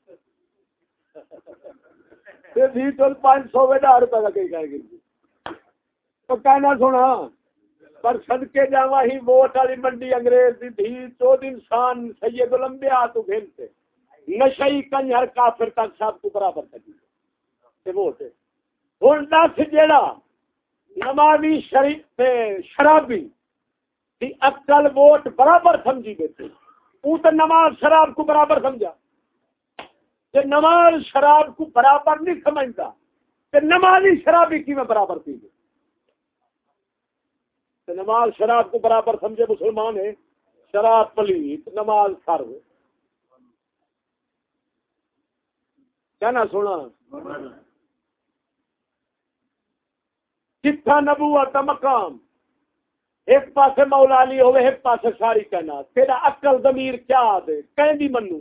تے بھی تو 500 روپے کا کئی کر گئی تو کہنا سونا پر صدقے جاوا ہی ووٹ والی منڈی انگریز دی تھی 14 انسان سید الانبیاء تو گھنتے نشئی کنجر کافر تک سب کو برابر کر ووٹ ہوں دس جیڑا نمازی شریف شرابی دی عقل ووٹ برابر سمجھی بیٹھے وہ تو نماز شراب کو برابر سمجھا کہ نماز شراب کو برابر نہیں سمجھتا کہ نمازی شرابی کی میں برابر تھی نماز شراب کو برابر سمجھے مسلمان ہے شراب پلیت نماز فرض کیا نہ سونا کتھا نبوت کا مقام ایک پاسے مولا علی ہوئے ایک پاسے ساری کہنا تیرا عقل ضمیر کیا دے کہیں بھی منو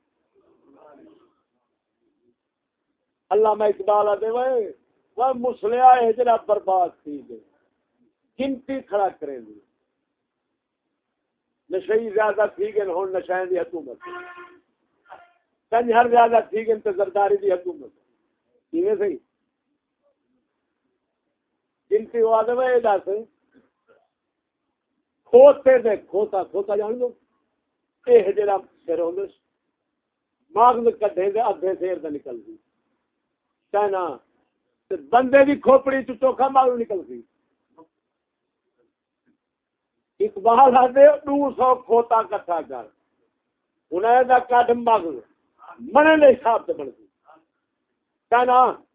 اللہ میں اقبال آدھے وہ مسلح ہے جرا برباد تھی گئے گنتی کھڑا کریں گے نشئی زیادہ تھی گئے ہوں نشائیں دی حکومت کنجر زیادہ تھی گئے تو زرداری دی حکومت کیویں صحیح گنتی ہوا دے وہ دس کھوتے دے کھوتا کھوتا جان لو یہ جڑا سر ہوندے ماغز کڈے دے ادھے سیر تے نکل گئی کہنا بندے دی کھوپڑی چ چوکھا ماغز نکل گئی اقبال آدھے 200 کھوتا کٹھا کر انہیں دا کٹ مغز منے دے حساب سے بن گئی کہنا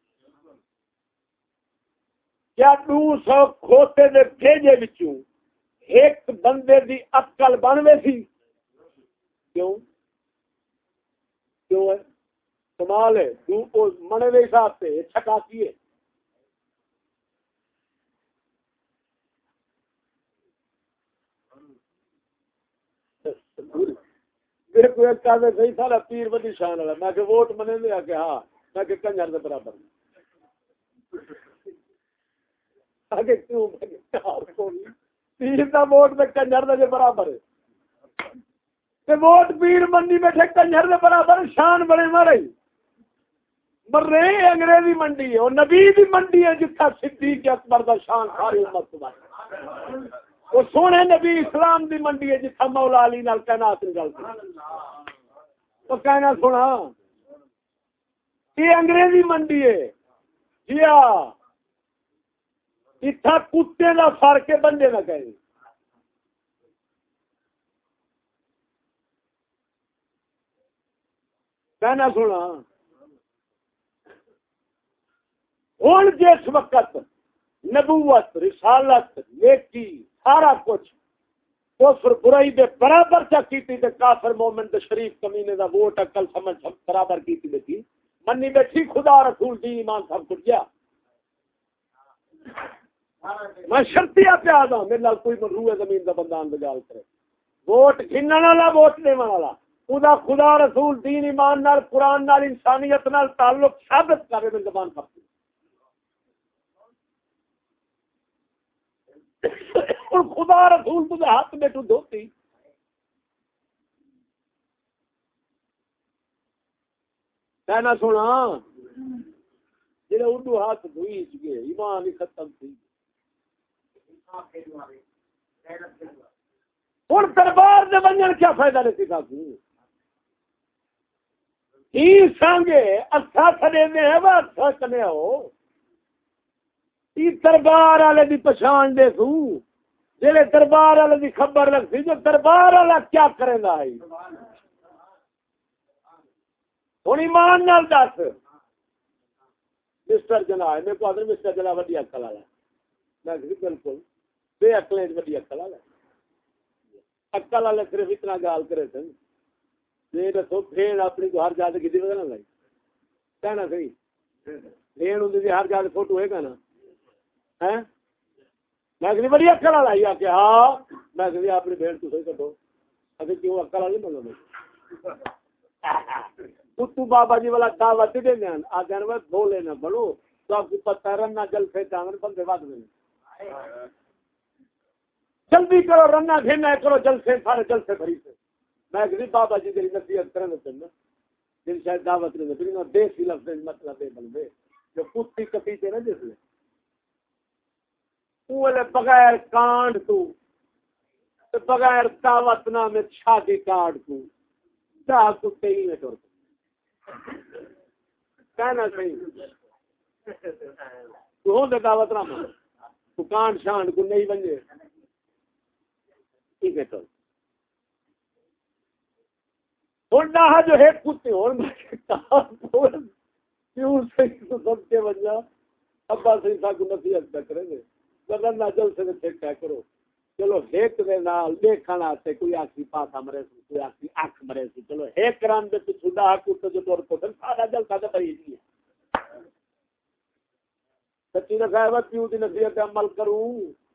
کیا 200 کھوتے دے بھیجے وچوں ایک بندے دی عقل بنوے سی کیوں کیوں ہے کمال ہے منے دے حساب سے چھکا کیے میرے کو ایک کہا صحیح سارا پیر بڑی شان والا میں کہ ووٹ منے دیا کہ ہاں میں کہ کنجر دے برابر آگے کیوں پیر دا ووٹ میں کنجر دے برابر ہے ووٹ پیر منڈی بیٹھے کنجر دے برابر شان بڑے مارے مر رہے انگریزی منڈی ہے اور نبی دی منڈی ہے جتھا صدیق اکبر دا شان ساری امت کو وہ سونے نبی اسلام دی منڈی ہے جتھا مولا علی نال کائنات دی گل تو کہنا سنا یہ انگریزی منڈی ہے جی ہاں اتھا کتے دا فرق ہے بندے نہ کہے کہنا سنا ہوں جس وقت نبوت رسالت نیکی سارا کچھ کفر برائی دے برابر چا کیتی تے کافر مومن تے شریف کمینے دا ووٹ عقل سمجھ برابر کیتی بیٹھی منی بیٹھی خدا رسول دین ایمان سب کچھ گیا میں شرطیہ پہ آدھا میرے نال کوئی روح زمین دا بندہ اندگال کرے ووٹ گھنن والا ووٹ دیون والا خدا خدا رسول دین ایمان نال قرآن نال انسانیت نال تعلق ثابت کرے میں زبان کرتی خدا رسول تو ہاتھ میں تو دھوتی کہنا سونا جڑے اردو ہاتھ دھوئی گئے ایمان ہی ختم تھی ہوں دربار دے بننے کیا فائدہ نہیں سکھا سانگے اچھا کھڑے میں ہے وہ اچھا کنے ہو دربار والے دی پچھان دے سو جڑے دربار والے دی خبر لگتی جو دربار والا کیا کرے گا ہوں ایمان نال دس مسٹر جنا میرے کو آدمی مسٹر جنا وڈی عقل والا میں بالکل بے عقلیں وڈی عقل والا عقل والے صرف اتنا گال کرے تھے یہ دسو بھیڑ اپنی کو ہر جا کے کسی وجہ لائی کہنا صحیح بھیڑ ہوں ہر جا فوٹو ہے نا میں کہ بڑی عقل والا ہی آ کے ہاں میں کہ اپنی بھیڑ تو صحیح کٹو ابھی کیوں عقل والی بولو تو بابا جی والا دعوت دے دیں آ جانور دھو لینا بڑو تو آپ کو پتہ رنا جل سے جانور بندے بات میں جلدی کرو رنا گھینا کرو جل سے سارے جل سے بھری سے میں کہ بابا جی تیری نصیحت کرنے چاہیے دل شاید دعوت نہیں دے دیسی لفظ مطلب دے بن دے جو کتی کتی تھے نا جس میں بغیر کانڈ تو بغیر دعوت نامے شادی کارڈ کو کہنا صحیح تو ہوں دے دعوت نہ مان تو کان شان کو نہیں بنجے ٹھیک ہے تو ہونا جو ہے کتے اور کیوں سے سب کے وجہ ابا سے سا کو نصیحت نہ کریں گے ورنہ نہ جل سے ٹھیک کرو چلو ایک دے نال دیکھن واسطے کوئی آکھی پاسا مرے کوئی آکھی اکھ مرے چلو ایک کران دے تو چھڈا کتے جو دور کو سارا جل سا بھائی جی سچی نہ صاحب کیوں دی نصیحت عمل کروں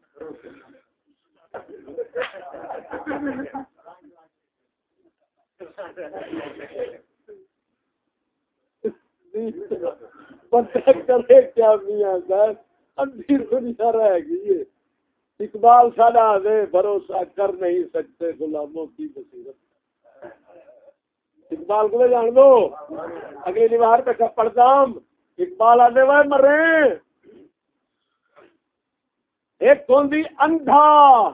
پتہ کرے کیا میاں صاحب اندھیر کو نہیں رہ گئی اقبال سادہ دے بھروسہ کر نہیں سکتے غلاموں کی بصیرت اقبال کو جان دو اگلی بار پہ پڑھتام اقبال آدھے وائے مر رہے ہیں ایک کون دی اندھا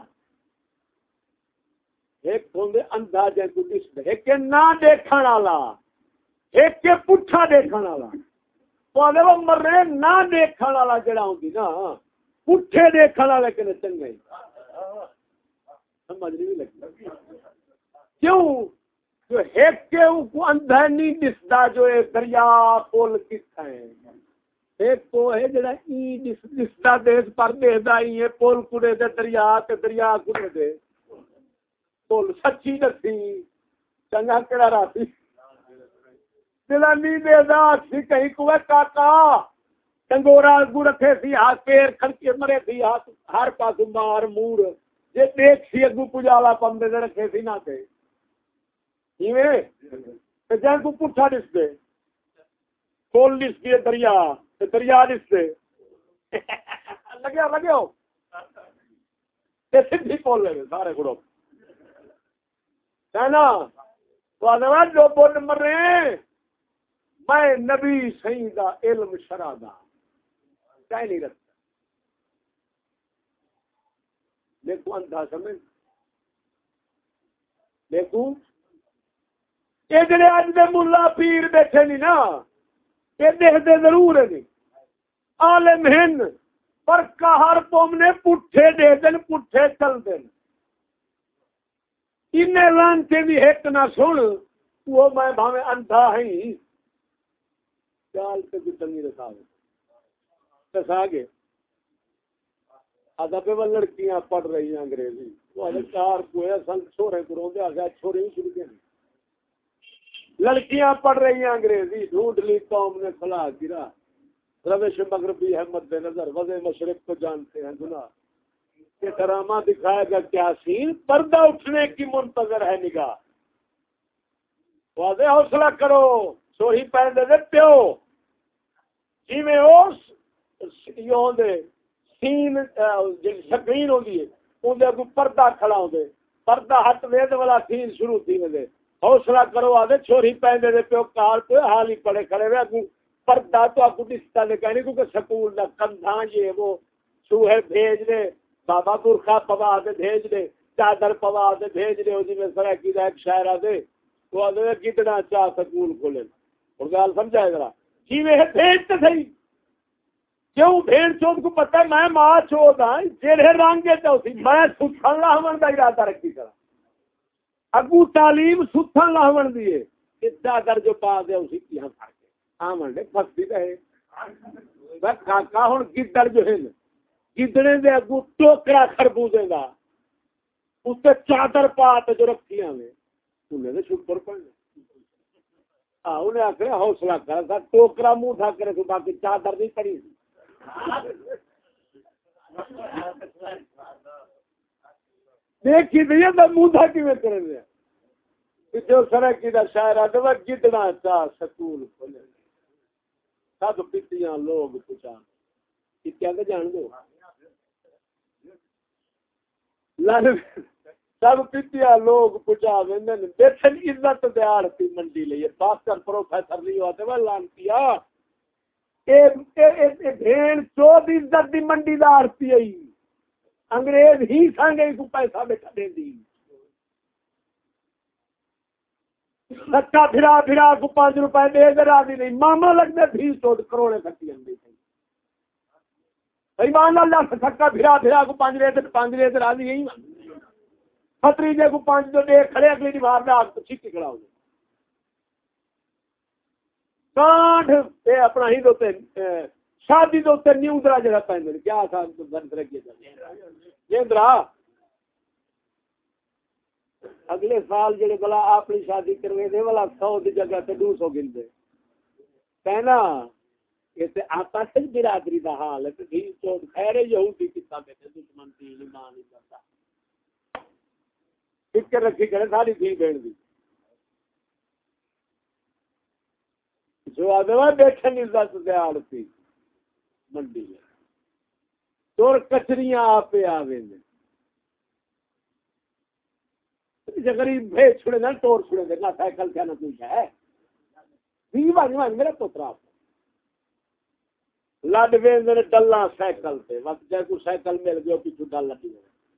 ایک کون دے اندھا جائے کو دس ایک کے نہ دیکھن والا ایک کے پٹھا دیکھن والا تو آدھے وہ مر رہے نہ دیکھن والا جڑا ہوندی نا پٹھے دیکھن والے کنے چنگے سمجھ نہیں لگی کیوں جو ایک کے کو اندھا نہیں دسدا جو ہے دریا پول کتھا ہے ایک تو ہے جڑا ای دسدا دیس پر دیدا ہی ہے پول کڑے دے دریا تے دریا کڑے دے پول سچی دسی چنگا کڑا راتی دلا نہیں دیدا سی کہیں کو کاکا ٹنگورا اگو رکھے سی ہاتھ پیر کھڑکے مرے سی ہاتھ ہر پاس مار مور جے دیکھ سی اگو پجالا پمدے دے رکھے سی نہ تے ایویں تے جان کو پٹھا دس دے کول دس دے دریا تے دریا دس دے لگیا تے سیدھی کول لے سارے گڑو ہے نا تو آدھا جو بول مرے میں نبی سیدہ علم شرادہ کیا نہیں رکھتا دیکھو اندھا سمجھ دیکھو یہ جڑے اج دے ملا پیر بیٹھے نہیں نا یہ دیکھتے ضرور ہے نہیں عالم ہن پر ہر قوم نے پٹھے دے دن پٹھے چل دن ان لانتے بھی ایک نہ سن وہ میں بھاویں اندھا ہی چال سے بھی تنگی رکھا گے ادب وہ لڑکیاں پڑھ رہی ہیں انگریزی وہ چار کوئے سن چھوڑے کرو دے آگے چھوڑے ہی شروع کے لڑکیاں پڑھ رہی ہیں انگریزی ڈھونڈ لی قوم نے فلاح گرا روش مغربی ہے مد نظر وضع مشرق کو جانتے ہیں گناہ یہ ڈرامہ دکھائے گا کیا سین پردہ اٹھنے کی منتظر ہے نگاہ واضح حوصلہ کرو سوہی پہن دے پیو جی میں سین سکرین ہوندی ہے اندر کو پردہ کھڑا ہوندے پردہ ہٹ وید والا سین شروع تھی دے حوصلہ کرو آدھے چھوڑی پہن دے پیو کار پہ حال ہی پڑے کھڑے ہوئے اگو پردہ تو اگو دستا دے کہنے کیونکہ سکول دا کندھاں یہ وہ چوہے بھیج دے بابا برخا پوا دے بھیج دے چادر پوا دے بھیج دے جی میں سرکی دا ایک شاعر آدھے تو آدھے کتنا چاہ سکول کھولے اور گال سمجھائے ذرا جی میں بھیج تے صحیح کیوں بھیڑ چوت کو پتہ ہے میں ماں چوت ہاں جیڑے رنگ تو سی میں ستھن لاہون دا ارادہ رکھی کرا اگو تعلیم ستھن لاہون دیے اتنا در جو پا دے اسی کی ہم پھڑ کے آمن دے پھستی رہے بس کاکا ہن گدڑ جو ہے گدڑے دے اگو ٹوکرا خربوزے دا اس تے چادر پا تے جو رکھی ہمیں انہیں دے شکر پڑھنے انہیں آخر حوصلہ کر سا ٹوکرا منہ تھا کرے تو باقی چادر نہیں پڑی دیکھی دیا تو منہ تھا کی میں کرے دیا جو سرکی دا شاعر آدھے وہ گدنا چاہ سکول کھولے سب پتیاں لوگ پوچھا کیا کہ جان دو سب پتیاں لوگ پوچھا بیٹھن عزت دیار تھی منڈی لئے ڈاکٹر پروفیسر نہیں ہوتے وہ لانتیا بھین چود عزت دی منڈی دار پی آئی انگریز ہی سانگے کو پیسہ بیٹھا دے دی سچا پھرا کو 5 روپے دے دے راضی نہیں ماما لگتے بھی چود کروڑے کھٹی اندی ایمان اللہ سکا پھرا پھرا کو 5 رے تے راضی نہیں خطری جے کو 5 تو دیکھ کھڑے اگلی دیوار میں آگ چھکی کھڑا ہو کانڈ اے اپنا ہی دوتے شادی دوتے نیوندرا جڑا پہندے کیا تھا گن ترقی نیوندرا اگلے سال جڑے بلا اپنی شادی کروے دے والا 100 دی جگہ تے 200 گن دے کہنا یہ تے آپس وچ برادری دا حال ہے تے بھی تو خیر یہودی کتا بیٹھے دشمن دی ایمان نہیں کرتا فکر رکھی کرے ساری تھی بہن دی جو آدمی بیٹھے نہیں عزت دیال تھی منڈی میں تور کچریاں آپ آوے نے غریب بھیج چھڑے نہ ٹور چھڑے دے نہ سائیکل کیا نہ کچھ ہے میرا پوترا لڈ وے ڈلا سائیکل پہ وقت جائے کو سائیکل مل گیا پیچھو ڈل لگی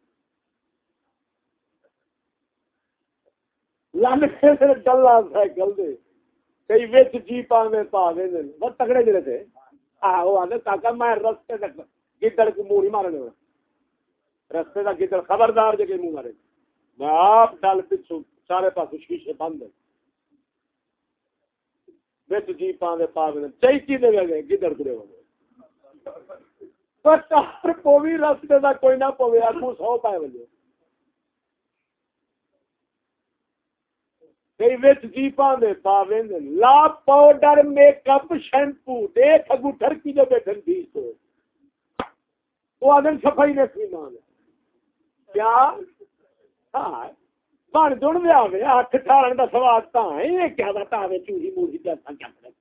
لڈ وے ڈلا سائیکل دے کئی وچ جیپاں میں پا دے بہت تگڑے جڑے تھے آہو آدھے کاکا میں رستے تک گدڑ کو منہ نہیں مارنے رستے کا گدڑ خبردار جگہ منہ مارے میں آپ ڈل پچھو سارے پاس شیشے بند بچ جیپاں دے پا دے چیتی دے گئے گدڑ کڑے ہو گئے پر پوی رستے کا کوئی نہ پوے آگو 100 پائے بجے کئی وچ جیپاں دے پا ویندے لا پاؤڈر میک اپ شیمپو دیکھ اگو ٹرکی جو بیٹھن دی تو وہ آدم صفائی نے سیمان کیا ہاں بن جن دیا ہوئے ہاتھ ٹھارن کا سواد تا ہے یہ کیا بتا ہے چوری موری جیسا کیا کرے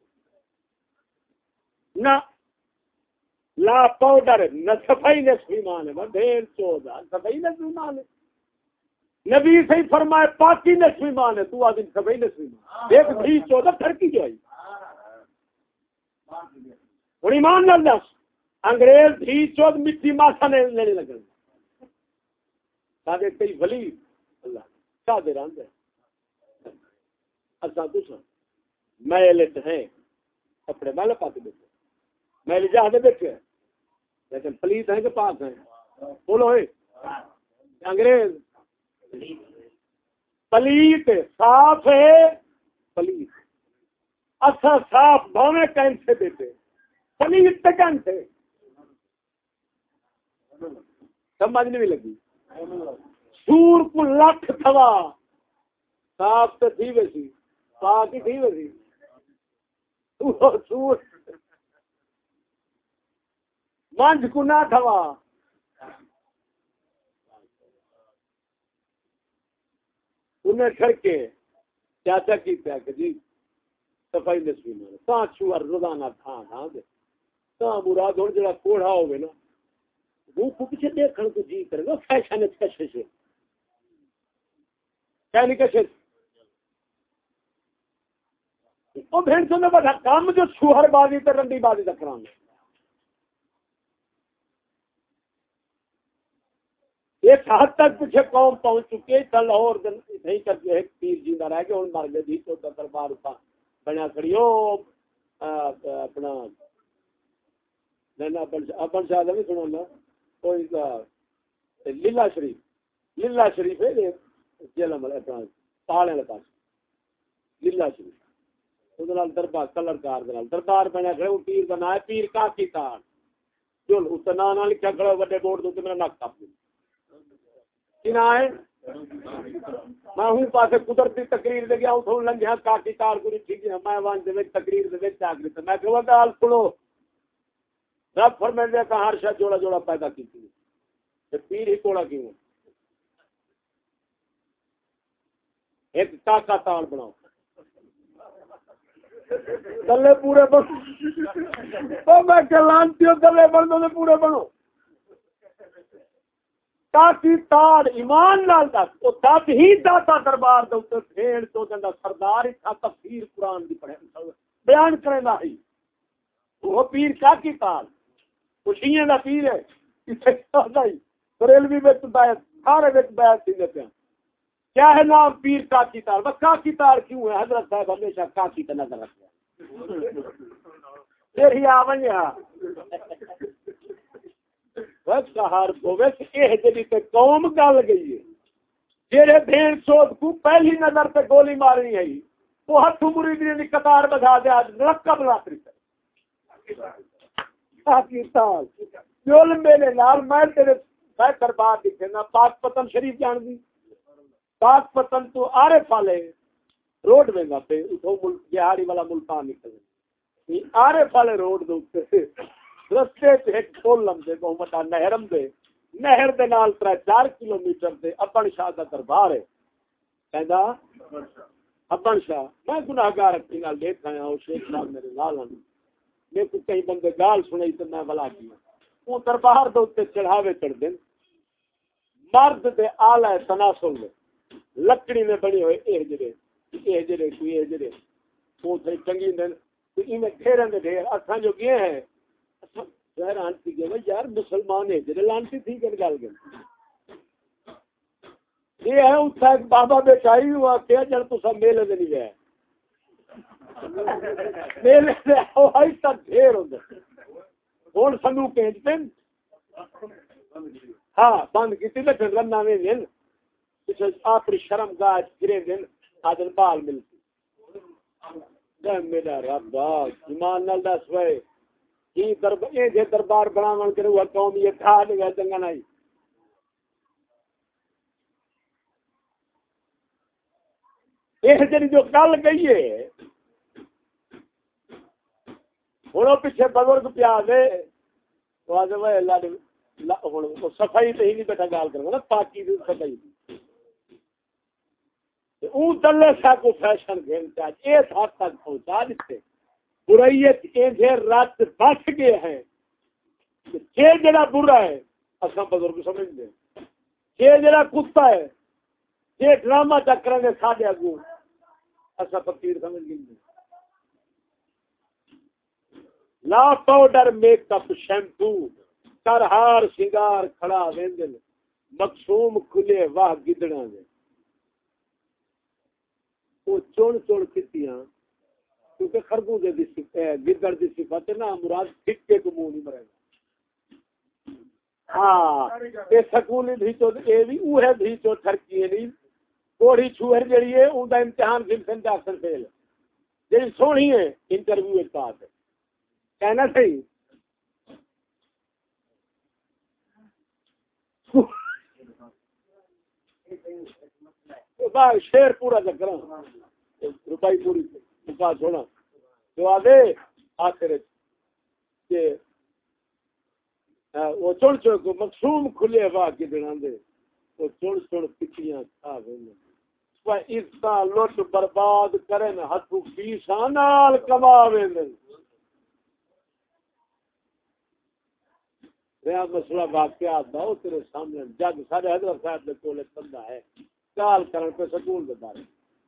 نہ لا پاؤڈر نہ صفائی نے سیمان ہے ڈھیر 14 صفائی نے سیمان ہے نبی صحیح فرمائے پاکی نسویمان ہے تو آدم سبھی نسویمان ایک بھی 14 ٹرکی جو آئی اور ایمان نہ دس انگریز بھی 14 مٹی ماسا لینے لگا سادے کئی ولی اللہ سادے راندے اچھا دوسرا میلت ہیں کپڑے میلے پاتے بیٹھے میلے جہاں بیٹھے لیکن پلیت ہیں کہ پاک ہیں بولو ہے انگریز پلیت صاف ہے پلیت اچھا صاف بھاوے کہیں سے دیتے پلیت کہیں سے سمجھ نہیں لگی سور کو لکھ تھوا صاف تو تھی ویسی پاک ہی تھی ویسی سور منج کو نہ تھوا انہیں کر کے چاچا کی پیا کہ جی صفائی نسوی مارے کہاں چوہر روزانہ کھانا دے کہاں مراد ہوں جڑا کوڑا ہوئے نا وہ کو پیچھے دیکھنے کو جی کرے گا فیشن کشے سے کیا نہیں کشے وہ بھین سے میں بتا کام جو چوہر بازی تے رنڈی بازی تک کرانا ایک حد تک پیچھے قوم پہنچ چکی ہے کل اور نہیں کر کے ایک پیر جیندہ رہ کے ہوں مر گئے بھی تو دربار اتنا بنیا کھڑی ہو اپنا اپن شاہ نہیں سنا کوئی لیلا شریف ہے جیل اپنا پہاڑے والے پاس لیلا شریف وہ دربار کلر کار دربار بنیا کھڑے وہ پیر بنا ہے پیر کا کی تار جو اتنا نہ لکھا کھڑا بڑے بورڈ تو میرا نک کاپ ہے میں ہوں پاس قدرتی تقریر دے گیا ہوں لنگیا کاٹی کار گری ٹھیک ہے میں وہاں دے تقریر دے آگے میں کہوں گال سنو رب فرمائے دے کہ ہر شاید جوڑا جوڑا پیدا کی تھی پیر ہی کوڑا کیوں ایک کاکا تال بناؤ گلے پورے بنو میں لانتی ہوں گلے بن دو پورے بنو تاکہ تار ایمان لال دس وہ تب ہی داتا دربار دے بھیڑ تو جندا سردار ہی تھا تفسیر قرآن دی پڑھے بیان کرے نہ ہی وہ پیر کا کی تار خوشیاں دا پیر ہے اسے سادہ ہی بریلوی میں بیعت سارے وچ بیعت تھی پیا کیا ہے نام پیر کا کی تار بس کا کی تار کیوں ہے حضرت صاحب ہمیشہ کا کی کا نظر رکھتے پھر ہی آویں سہار پوے یہ جی قوم گل گئی ہے جہے بھین چوت کو پہلی نظر پہ گولی مارنی آئی وہ ہاتھ مریدی قطار بجا دیا رقم لاکھ پاکستان میرے نال میں تیرے میں دربار دکھے نا پاک پتن شریف جان دی پاک پتن تو آرے پالے روڈ میں گا پہ اتھو بہاری والا ملتان نکلے آرے پالے روڈ دے رستے ایک پول لمدے محمد نہرم دے نہر دے نال 3-4 کلومیٹر دے ابن شاہ دا دربار ہے کہندا ابن شاہ میں گناہگار اپنی نال دیکھ آیا ہوں شیخ صاحب میرے نال ہیں میں کو کہیں بندے گال سنائی تو میں بلا کیا وہ دربار دے اوتے چڑھاوے چڑھ دین مرد دے آلہ تناسل میں لکڑی میں بنی ہوئے اے جڑے وہ تھے چنگی دن تو انہیں گھیرن دے ڈھیر اساں جو گئے ہیں حیران تھی گئے یار مسلمان ہے جڑے لانتی تھی کہ گل گل یہ ہے اتھا ایک بابا بیٹھائی ہوا کیا جڑ تو سب میلے دے نہیں گئے میلے دے ہوائی تک ڈھیر ہوں گے ہون سنو پینٹتے ہاں بند کی تھی بیٹھے رنہ میں دن کچھ اپنی شرم گاہ گرے دن آدھر بال ملتی میرا رب ایمان نال دس وے یہ دربار بناون کے وہ قوم یہ کھا دے گا چنگا نہیں یہ جی جو گل گئی ہے ہوں پیچھے بزرگ پیا دے صفائی تو ہی نہیں بیٹھا گال کروں نا پاکی صفائی دلے سا کو فیشن گھنٹہ اس حد تک پہنچا دیتے برائیت رات بچ گئے ہیں یہ جڑا برا ہے اصل بزرگ سمجھ لیں یہ جڑا کتا ہے یہ ڈرامہ چکر نے ساڈے اگوں اصل فقیر سمجھ لیں لا پاؤڈر میک اپ شیمپو کر ہار سنگار کھڑا ویندن مقصوم کھلے واہ گدڑاں دے وہ چون چون کتیاں کیونکہ خربوزے دی گدڑ دی صفت ہے نا مراد ٹھکے کو منہ نہیں مرے گا ہاں یہ سکولی بھی تو یہ بھی وہ ہے بھی تو ٹھرکی ہے نہیں کوڑی چھوہر جڑی ہے ان کا امتحان سمسن دا اکثر فیل ہے جی سونی ہے انٹرویو ایک بات ہے کہنا صحیح شیر پورا چکر روپائی پوری بکا چھوڑا جو آدھے آخر وہ چڑ چڑ کو مقصوم کھلے ہوا کے دن آدھے وہ چڑ چڑ پچھلیاں کھا گئے اس کا لٹ برباد کرن ہاتھوں پیسا نال کماوے مسئلہ واقعات دا تیرے سامنے جگ سارے حضرت صاحب کے کولے بندہ ہے گال کرن پہ سکول دے بارے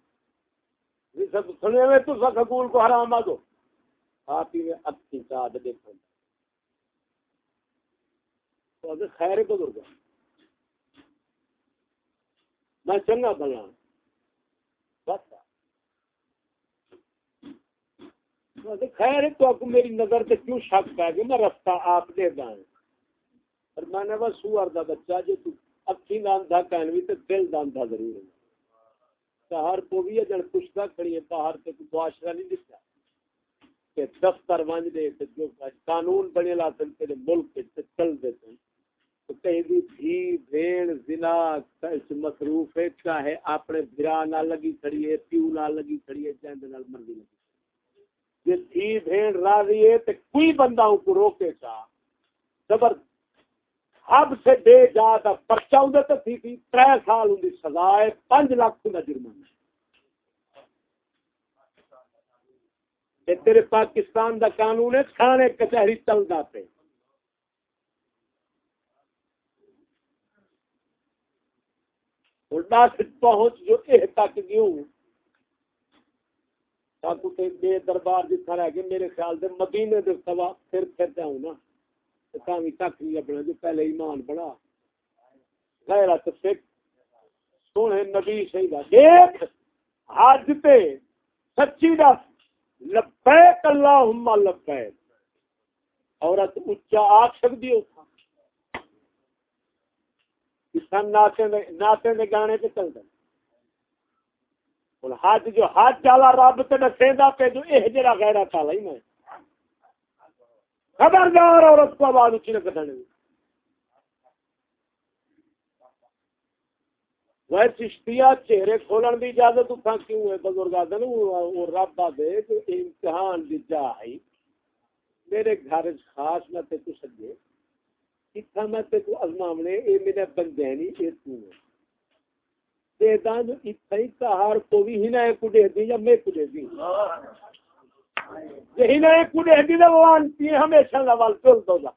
سب سنے ہوئے تو سکول کو حرام آ دو آپ ہی میں اچھی چاہت دیکھیں تو اگر خیر بزرگ میں چنگا بنا بس خیر تو میری نظر سے کیوں شک پہ گیا میں رستہ آپ دے دیں اور میں نے بس سوار دا بچہ جو تو اکھی داندھا کہنوی تو دل داندھا ضرور ہے سہار کو بھی ہے جڑ پشتا کھڑی ہے باہر سے کوئی معاشرہ نہیں دکھتا کہ دفتر ونج دے جو قانون بنے لاتے تیرے ملک سے چل دیتے تو کہیں بھی تھی بھیڑ زنا مصروف ہے چاہے اپنے بھرا نہ لگی کھڑی ہے پیو نہ لگی کھڑی ہے چاہے نال مرضی لگی یہ تھی بھیڑ راضی ہے تو کوئی بندہ ان کو روکے گا زبر اب سے دے جاتا پرچہ ہوں تو تھی 3 سال ہوں سزا ہے 5 لاکھ کا جرمانہ تیرے پاکستان دا قانون ہے تھانے کچہری چلتا پہ پہنچ جو تک گیوں بے دربار جتنا رہ گیا میرے خیال سے مدینے دے سوا پھر جاؤں نا کامی تک نہیں اپنا جو پہلے ایمان بڑا غیرت سکھ سونے نبی شہیدہ دیکھ حج پہ سچی دس لبیک اللہم لبیک عورت اچا آ سکتی ہے سن ناطے دے گانے تے چل دے حج جو حج والا رب تے دسیندا پہ جو اے جڑا غیرت والا ہی میں خبردار عورت کو آواز اچھی نہ کٹنے وہ چشتیا چہرے کھولن دی اجازت اتھا کیوں ہے بزرگ آدھے وہ رب دے کہ امتحان دی جائی میرے گھر خاص میں تے تو سجے اتھا میں تے تو ازمامنے اے میرے بندے نہیں اے تو ہے دے دان جو اتھا ہی کہار کو بھی ہی نہ ایک دے دی یا میں کو دے دی یہی نہ ایک دے دی وہ آنتی ہے ہمیشہ لوال چل دو جا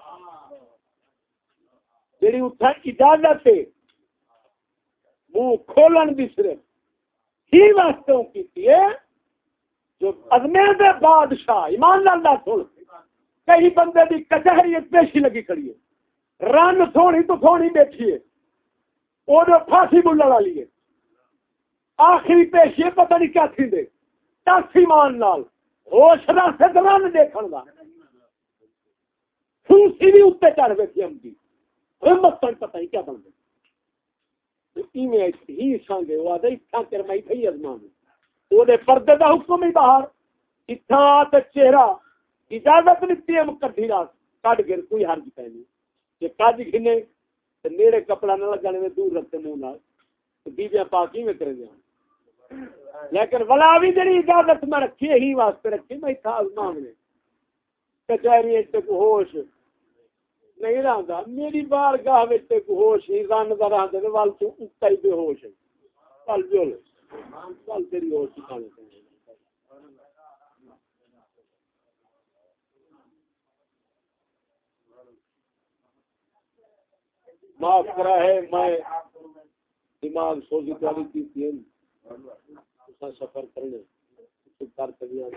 جیڑی اتھا اجازت ہے منہ کھولن بھی صرف ہی واسطوں کی تھی جو ازمیر دے بادشاہ ایمان اللہ سن کئی بندے دی کچہری پیشی لگی کھڑی ہے رن تھوڑی تو تھوڑی بیٹھی ہے وہ جو پھانسی بلڑ والی ہے آخری پیشی ہے پتہ نہیں کیا تھی دے دس ایمان لال ہوش راستے رن دیکھن دا پھانسی بھی اتنے چڑھ بیٹھی ہم کی ہمت پتہ نہیں کیا بن گئی ہی سانگے وہ آدھے اتھا کرمائی تھی ازمان وہ دے پردے دا حکم ہی باہر اتھا تے چہرہ اجازت نہیں ہے مکڑھی راس کٹ گر کوئی حرج پہنی کہ کج گھنے تے نیڑے کپڑا نہ لگانے میں دور رکھتے منہ نال تے بیبیاں پاکی میں کرے دیا لیکن ولا بھی جڑی اجازت میں رکھی ہی واسطے رکھی میں اتھا ازمان نے کچہری تے ہوش نہیں رہا میری بار گاہ ہوش ہی رن کا رہتے ول تو اکا ہی بے ہوش ہے کل جو کل تیری ہوش سکھانے معاف کرا ہے میں دماغ سوزی تاری کی سفر کرنے کر کر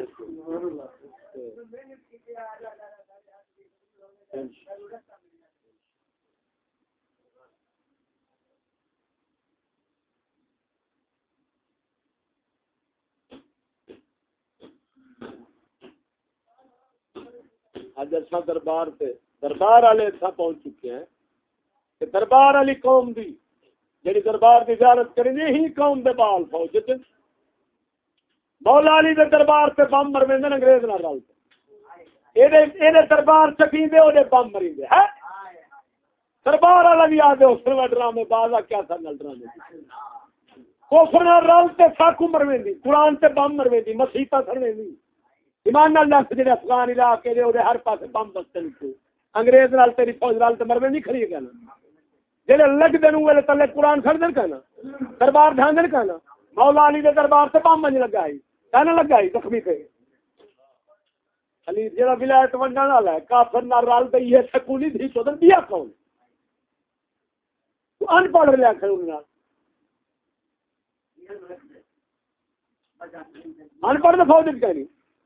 اج اچھا دربار والے اتنا پہنچ چکے ہیں کہ دربار والی قوم دی جڑی دربار کی زیارت کرنی ہی قوم دے بال فوج مولا علی دے دربار سے بم مرویں انگریز نہ رلتے یہ دربار چکیندے وہ بم مریندے ہے دربار والا بھی آدھے اسروا ڈرامے باز آ کیا سر ڈرامے کوفر نہ رلتے ساکو مرویں قرآن سے بم مرویں مسیحا سڑویں ایمان نال دس جڑے افغان علاقے دے ہر پاسے بم بستے نکلے انگریز نال تیری فوج نال تے مرویں نہیں کھڑی ہے جڑے لگ دین والے تلے قرآن کھڑ دین کہنا دربار ڈھانگن کہنا مولا علی دے دربار سے بم نہیں لگا ہی کہنا لگا ہی زخمی تے علی جڑا ولایت ونڈن والا ہے کافر نال رل تے یہ سکولی تھی تو دیا کون تو ان پڑھ لیا کھڑ نال ان پڑھ دے فوج کہنی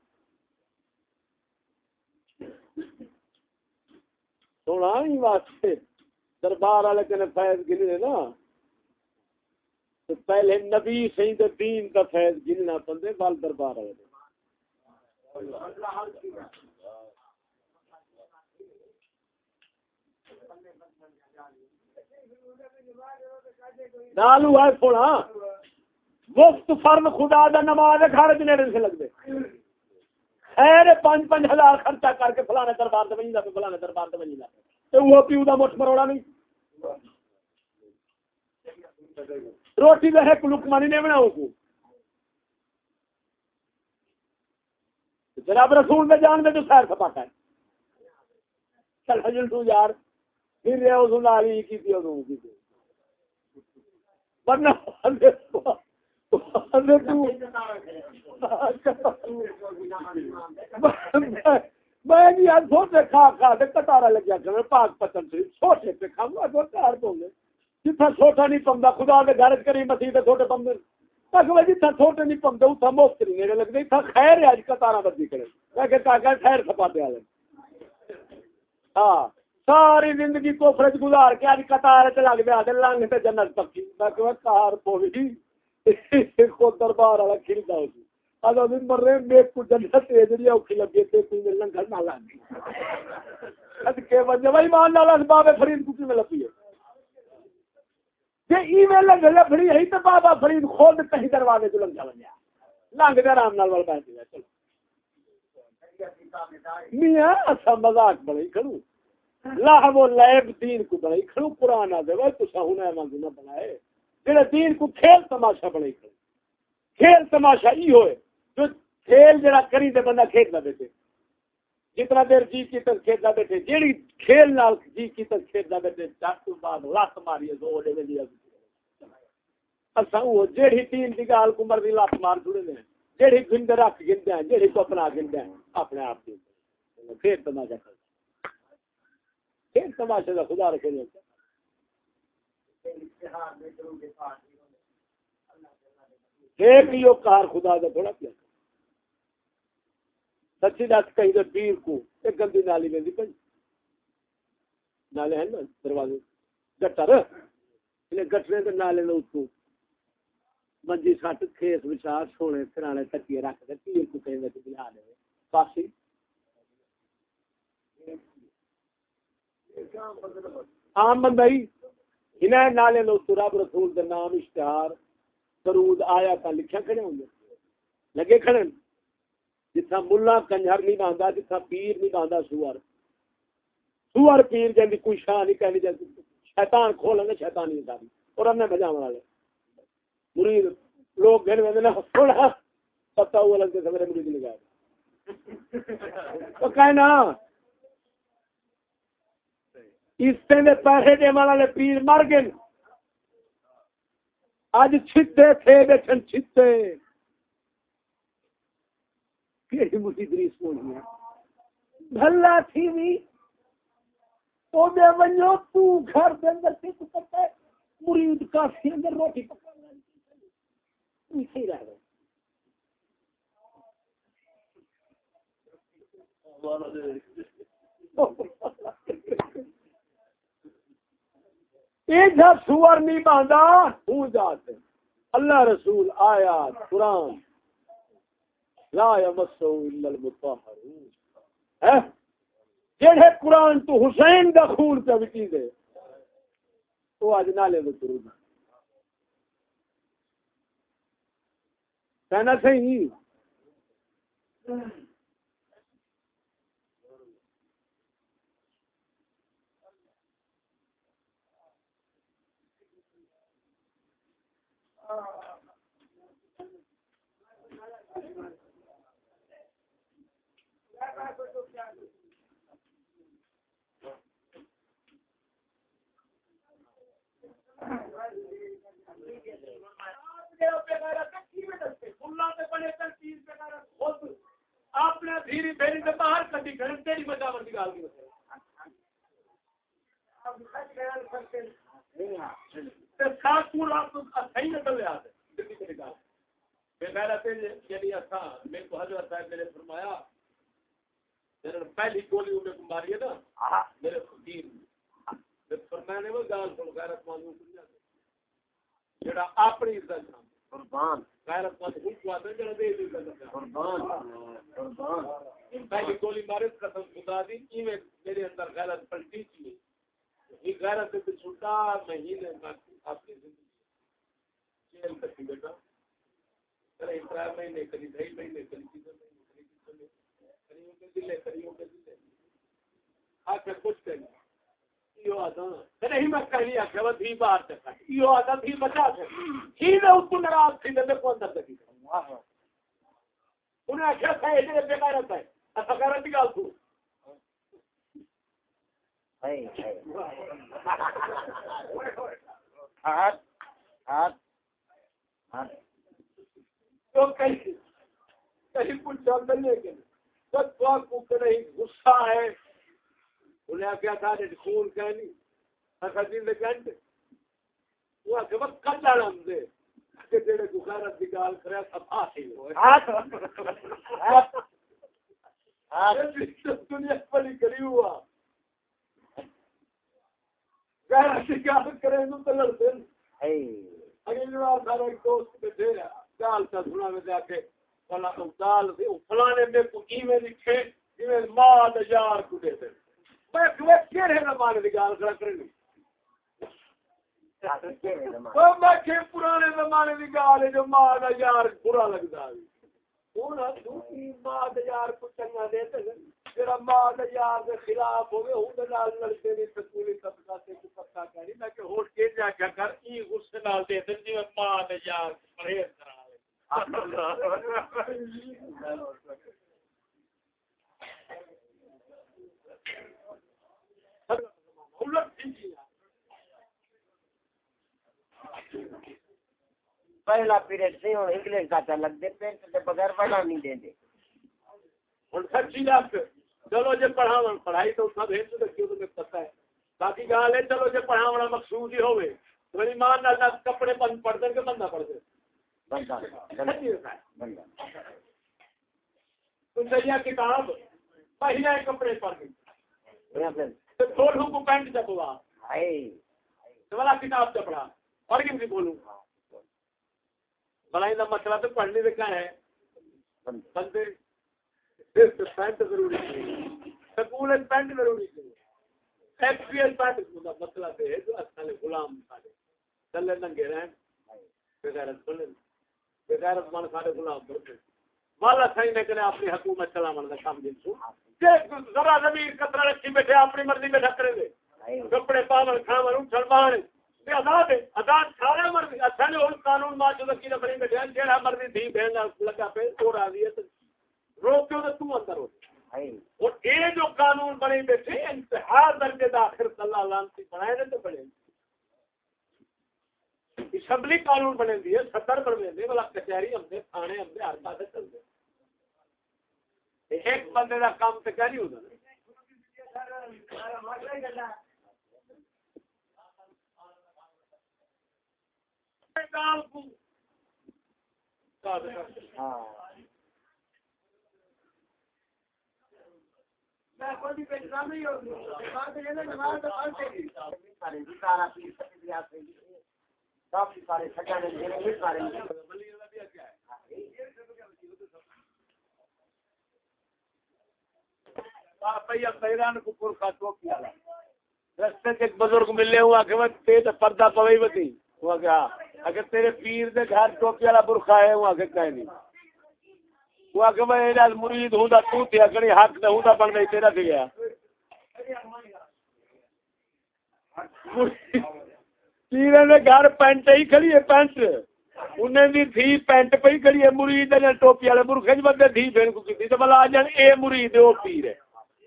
سونا ہی واسطے دربار والے کنے فیض گنے نا تو پہلے نبی صحیح تے دین کا فیض گننا پندے بال دربار والے نالو ہے سونا وقت فرض خدا دا نماز گھر دے نیڑے سے لگ دے خیر 5,000 خرچہ کر کے فلانے دربار تے وجیندا فلانے دربار تے وجیندا تے وہ پیو دا مٹھ مروڑا نہیں روٹی دا ایک لقمہ نہیں بناؤ کو جناب رسول دے جان دے جو سیر سپاٹا ہے چل حجل تو یار پھر رہے اس نالی کی تھی اور کی تھی ورنہ میں جی آج چھوٹے کھا کٹارا لگیا کرنا پاک پتن سے چھوٹے پہ کھاؤں گا تو کار پوں گے جتنا چھوٹا نہیں پمدا خدا کے گھر کری مسیح چھوٹے پمدے جتنا چھوٹے نہیں پمدے اتنا مفت نہیں میرے لگتے اتنا خیر ہے اج کتارا بدی کرے میں کہتا خیر سپاٹے والے ہاں ساری زندگی کوفرج گزار کے اج کتار چ لگ گیا لنگ تے جنت پکی میں کہ کار پوی کو دربار والا کھلتا ہو ادا دن مر رہے میرے کو جنت ہے جڑی اوکھی لگے تے کوئی لنگر نہ لگی اد کے وجہ بھائی مان لالا باب فرید کو میں لپی ہے جی ای میل لبڑی ہے تو بابا فرید خود کہیں دروازے تو لگ جا لنگ دے آرام نال وال بیٹھ گیا چلو میاں اچھا مذاق بڑے کھڑو لاہ وہ لائب دین کو بڑے کھڑو قرآن آ دے وہ تو سہونا نہ بنائے جڑے دین کو کھیل تماشا بڑے کھڑو کھیل تماشا ای ہوئے جو کھیل جڑا کری تے بندہ کھیلدا بیٹھے جتنا دیر جی کی تک کھیلدا بیٹھے جیڑی کھیل نال جی کی تک کھیلدا بیٹھے جٹ تو بعد لات ماری زو دے ویلی اساں وہ جیڑی تین دی گال کو مرضی لات مار چھڑے نے جیڑی گند رکھ گندے ہیں جیڑی کو اپنا گندے ہیں اپنے آپ کی پھر تماشا کر پھر تماشا دا خدا رکھے نے ایک ہی کار خدا دا تھوڑا کیا سچی دس کہیں دے پیر کو ایک گندی نالی میں دی پئی نالے ہیں نا دروازے گٹر انہیں گٹرے دے نالے نے اس کو منجی سٹ کھیس بچا سونے سرانے تکیے رکھ دے پیر کو کہیں دے بلا دے پاسی عام بندہ ہی انہیں نالے نے اس کو رب رسول دے نام اشتہار درود آیا تا لکھا کھڑے ہوں گے لگے کھڑے جتھا ملا کنجر نہیں باندھا جتھا پیر نہیں باندھا سور پیر جن کوئی شاہ نہیں کہنی جاتی شیطان کھولیں گے شیطان نہیں ساری اور ہم نے بجاو والے مرید لوگ گھر میں تھوڑا پتا ہوا لگتے سے میرے مرید لگائے تو کہنا اس سے پیسے دے والے پیر مر گئے آج چھتے تھے بیٹھن چھتے کیڑی مرید ریس ہونی ہے بھلا تھی بھی تو دے ونجو تو گھر دے اندر سے تو پتہ ہے مرید کافی اندر روٹی پکانا نہیں صحیح رہ رہے یہ جب سور نہیں باندھا ہوں جاتے اللہ رسول آیات قرآن لا یمسہ الا المطہرون جڑے قرآن تو حسین دا خون پہ وٹی دے وہ اج نالے دے ترو کہنا صحیح اپنے دھیری بھیری سے باہر کٹی گھر تیری بچاور کی گال کی پہلی گولی انہیں کو ماری ہے نا میرے فقیر فرمانے وہ گال سن غیرت مند جڑا اپنی عزت قربان غیرت مند کو آتے جڑا دے عزت قربان پہلی گولی مارے قسم خدا دی ایویں میرے اندر غیرت پلٹی تھی یہ غیرت سے چھوٹا مہینے اپنی زندگی جیل تک بیٹا کرے اترا مہینے کری ڈھائی مہینے کری تین مہینے کریوں کے دلے آخر کچھ کریں یہ آدھا نہیں میں کہیں آخر وہ بھی باہر تک یہ آدھا بھی بچا سکتی ہی میں اس کو ناراض تھی میں کو اندر تک انہیں آخر تھا یہ بے غیرت ہے ایسا غیرت کی گال تو تو کہیں پوچھا کرنے کے غصہ ہے انہیں کیا تھا خون کہنی دن گھنٹ وہ کچا نام دے جڑے غیرت کی گال کرے صفا سی دنیا بڑی کری ہوا غیرت کی گال کرے تو لڑتے اگلی بار سارا دوست بیٹھے گال کا سنا میں جا کے فلانے میں کو ایویں لکھے جی ماں یار کو دے دے میں کہڑے نہ مانے کی گال کرا کرنی میں کہ پرانے زمانے کی گال ہے جو ماں کا یار برا لگتا ہے ماں کا یار کو چنگا دے تیرا ماں کا یار کے خلاف ہوگے ہوں نال لڑکے دی سکولی طبقہ سے کو پتہ کری میں کہ ہوٹ کے جا کے کر ای غصے نال دے تے جی ماں کا یار پرہیز کرا پہلا پیریڈ سے ہوں انگلش کا چل لگ دے پینٹ کے بغیر پڑھا نہیں دیں دے ہوں سچی بات چلو جی پڑھاو پڑھائی تو سب ہے تو کیوں تمہیں پتہ ہے باقی گال ہے چلو جی پڑھاونا مقصود ہی ہوئے میری ماں نہ کپڑے پڑھ دیں کہ بندہ پڑھ دے تو چاہیے کتاب پہلے کپڑے پڑھ گئی چھوٹوں کو پینٹ چپوا والا کتاب چپڑا پڑھ کے بولوں بلائی کا مسئلہ تو پڑھنے کا ہے بندے پینٹ ضروری سکول پینٹ ضروری مسئلہ ہے جو اصل غلام چلے ننگے رہن بغیرت بولے بغیرت من سارے غلام بولتے والا صحیح نے کرے اپنی حکومت چلاون کا کام دسو ذرا زمین قطرہ رکھی بیٹھے اپنی مرضی میں ڈھکرے دے کپڑے پاون کھاون اٹھن باہر آزاد ہے آزاد سارا مرضی اچھا نہیں اور قانون ماں جو کی بڑی بیٹھے جہاں مرضی تھی بہن لگا پہ تو راضی ہے روکو تو تو اندر ہو اور یہ جو قانون بنے بیٹھے انتہا درجے داخل اللہ لعنتی بنائے نے تو بنے اسمبلی قانون بنے دی ہے صدر بنے دی والا کچہری ہم نے تھانے ہم نے ہر پاسے چلتے ایک بندے کا کام تو کیا نہیں ہوتا رستے سے ایک بزرگ ملے ہوا کہ پردہ پوئی بتی ہوا کہ اگر تیرے پیر دے گھر ٹوپی والا برخا ہے ہوا کہ کہیں نہیں ہوا کہ میں مرید ہوں تو تھی اگڑی حق نہ ہوں بن گئی تیرا سے گیا پیر نے گھر پینٹ ہی کھڑی ہے پینٹ انہیں بھی تھی پینٹ پہ ہی کھڑی ہے مرید نے ٹوپی والے برخے بندے تھی پھر کو کی تو بلا آ جان اے مرید وہ پیر ہے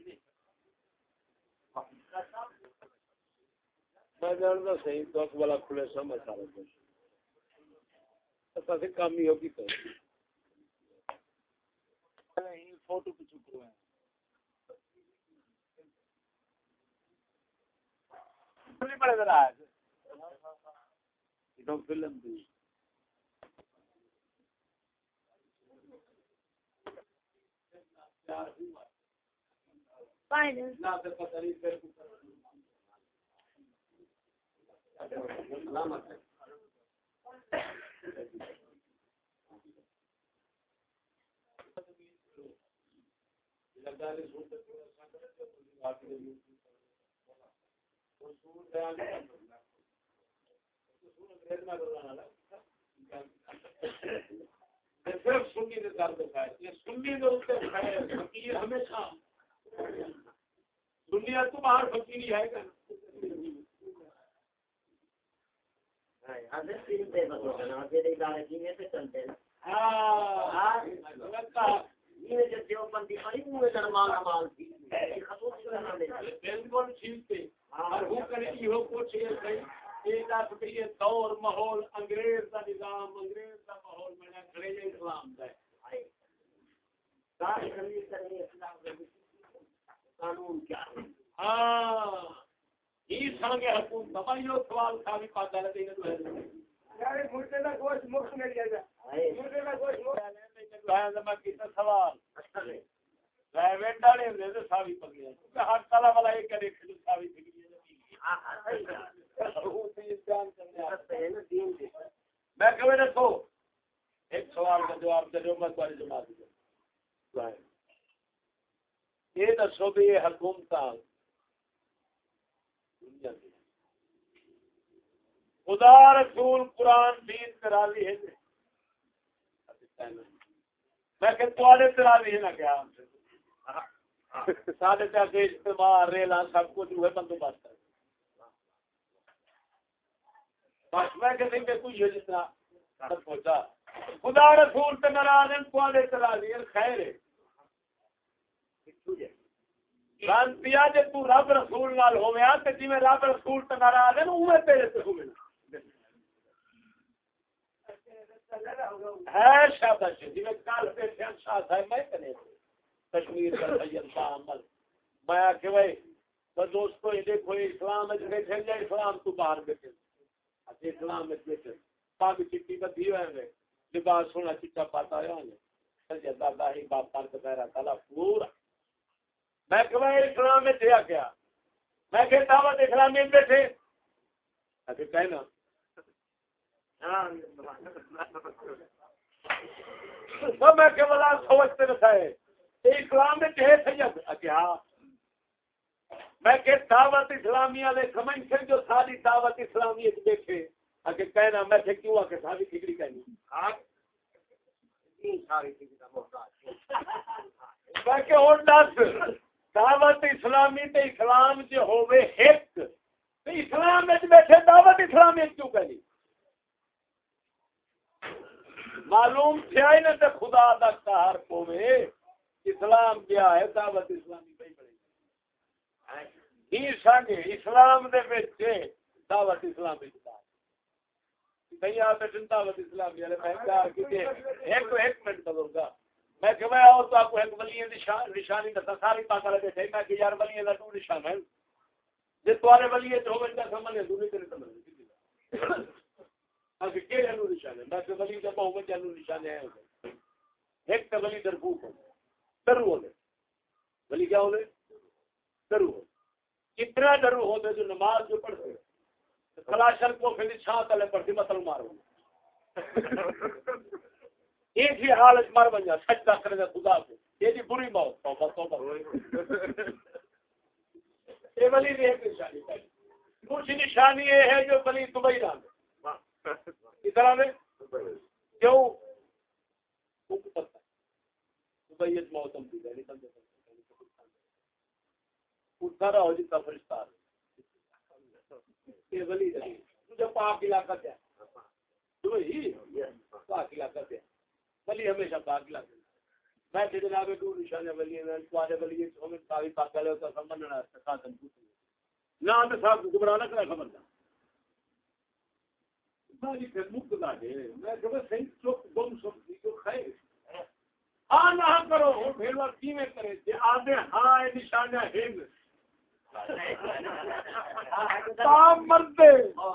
میں جانتا صحیح تو والا کھلے سمجھ سارے کچھ کام ہی ہوگی تو فوٹو پہ چپ رہے ہیں بڑے ذرا فلم بھی صرف سنی نے درد کھائے یہ سنی فقیر ہمیشہ دنیا تو باہر فقیر ہی ہے بالکل ٹھیک ہے دور ماحول انگریز کا نظام انگریز کا ماحول بنا انگریز اسلام کا قانون کیا ہاں یہ سانگے حکومت تمام سوال تھا بھی پاتا ہے یار مرتے کا گوشت مفت میں لیا جائے مرتے کا گوشت مفت ہے زما کیسا سوال پرائیویٹ والے نے تو ساوی پکڑیا کیونکہ ہر طرح والا ایک کرے کہ ساوی پکڑی میں کہ دیکھو ایک سوال کا جواب دے دو میں تمہاری جماعت دوں یہ دسو بھی یہ حکومت دنیا کی خدا رسول قرآن دین تراوی ہے میں کہ تواڈے تراوی ہے نا کیا سارے تے اجتماع ریلا سب کچھ ہوئے بندوبست ہے بس میں کہ نہیں کوئی یہ جتنا پہنچا خدا رسول تے ناراض ہیں تواڈے تراوی خیر ہے شانتیا جے تو رب رسول نال ہویا تے جویں رب رسول تے ناراض ہیں اوویں تیرے تے ہوے ہے شاباش جی میں کل بیٹھے شاہ صاحب میں کنے کشمیر کا سید شاہ احمد میں کہ بھائی دوستو یہ دیکھو اسلام میں بیٹھے یا اسلام تو باہر بیٹھے اچھا اسلام میں بیٹھے پاک چٹی بدھی ہوئے ہیں لباس سونا چٹا پاتا ہے سید دادا ہی باپ پار کا میرا تالا پورا میں کہ بھائی اسلام میں تھیا کیا میں کہ دعوت اسلامی میں بیٹھے اچھا کہنا میں کہ بلا سوچتے رکھائے اسلام میں ہے سید کیا میں کہ دعوت اسلامی والے سمجھ سے جو ساری دعوت اسلامی دیکھے اگر کہنا میں سے کیوں آ کے ساری ٹھیکری کہنی میں کہ اور دس دعوت اسلامی تے اسلام جو ہوئے ایک تو اسلام میں بیٹھے دعوت اسلامی کیوں کہنی معلوم تھیا ہی نہ تے خدا دا قہر پوے اسلام کیا ہے دعوت اسلامی پہ پڑے ہی سانگے اسلام دے وچ دعوت اسلامی کہیں آپ دعوت اسلامی والے میں ایک منٹ کروں گا میں کہ میں اور تو آپ کو ایک ولی نشانی دسا ساری پاک والے بیٹھے میں کہ یار ولی دا تو نشان ہے جے تمہارے ولی ہے تو میں سمجھ دوں نہیں تیرے سمجھ اب کے انو نشان ہے میں کہ ولی دا بہت انو نشان ہے ایک تو ولی دربوک ہو درو ہونے ولی کیا ہونے درو ہو کتنا درو ہوتے جو نماز جو پڑھتے کلاشر کو پھر چھاں تلے پڑھتی مطلب مارو ایک ہی حالت مر بن جا سجدہ کرے گا خدا کو یہ جی بری موت توبہ توبہ یہ ولی بھی ایک نشانی ہے کچھ نشانی یہ ہے جو ولی دبئی ڈالے ادھر آنے کیوں دبئی موسم کی ہے اٹھا رہا ہو جتا فرشتہ یہ ولی تجھے پاک علاقہ کیا دبئی پاک علاقہ کیا ولی ہمیشہ پاک علاقہ میں کہ جناب دو نشان ولی ہیں تمہارے ولی ہمیں ساری پاک والے ہوتا سمجھنا خاتم نہ تو صاحب گمراہ نہ کرا خبردار بھائی پھر مقتدا ہے میں کہ صحیح چوک گم سب جو خیر ہاں نہ کرو پھر وہ کیویں کرے تے آدھے ہاں یہ نشانہ ہے تام مرتے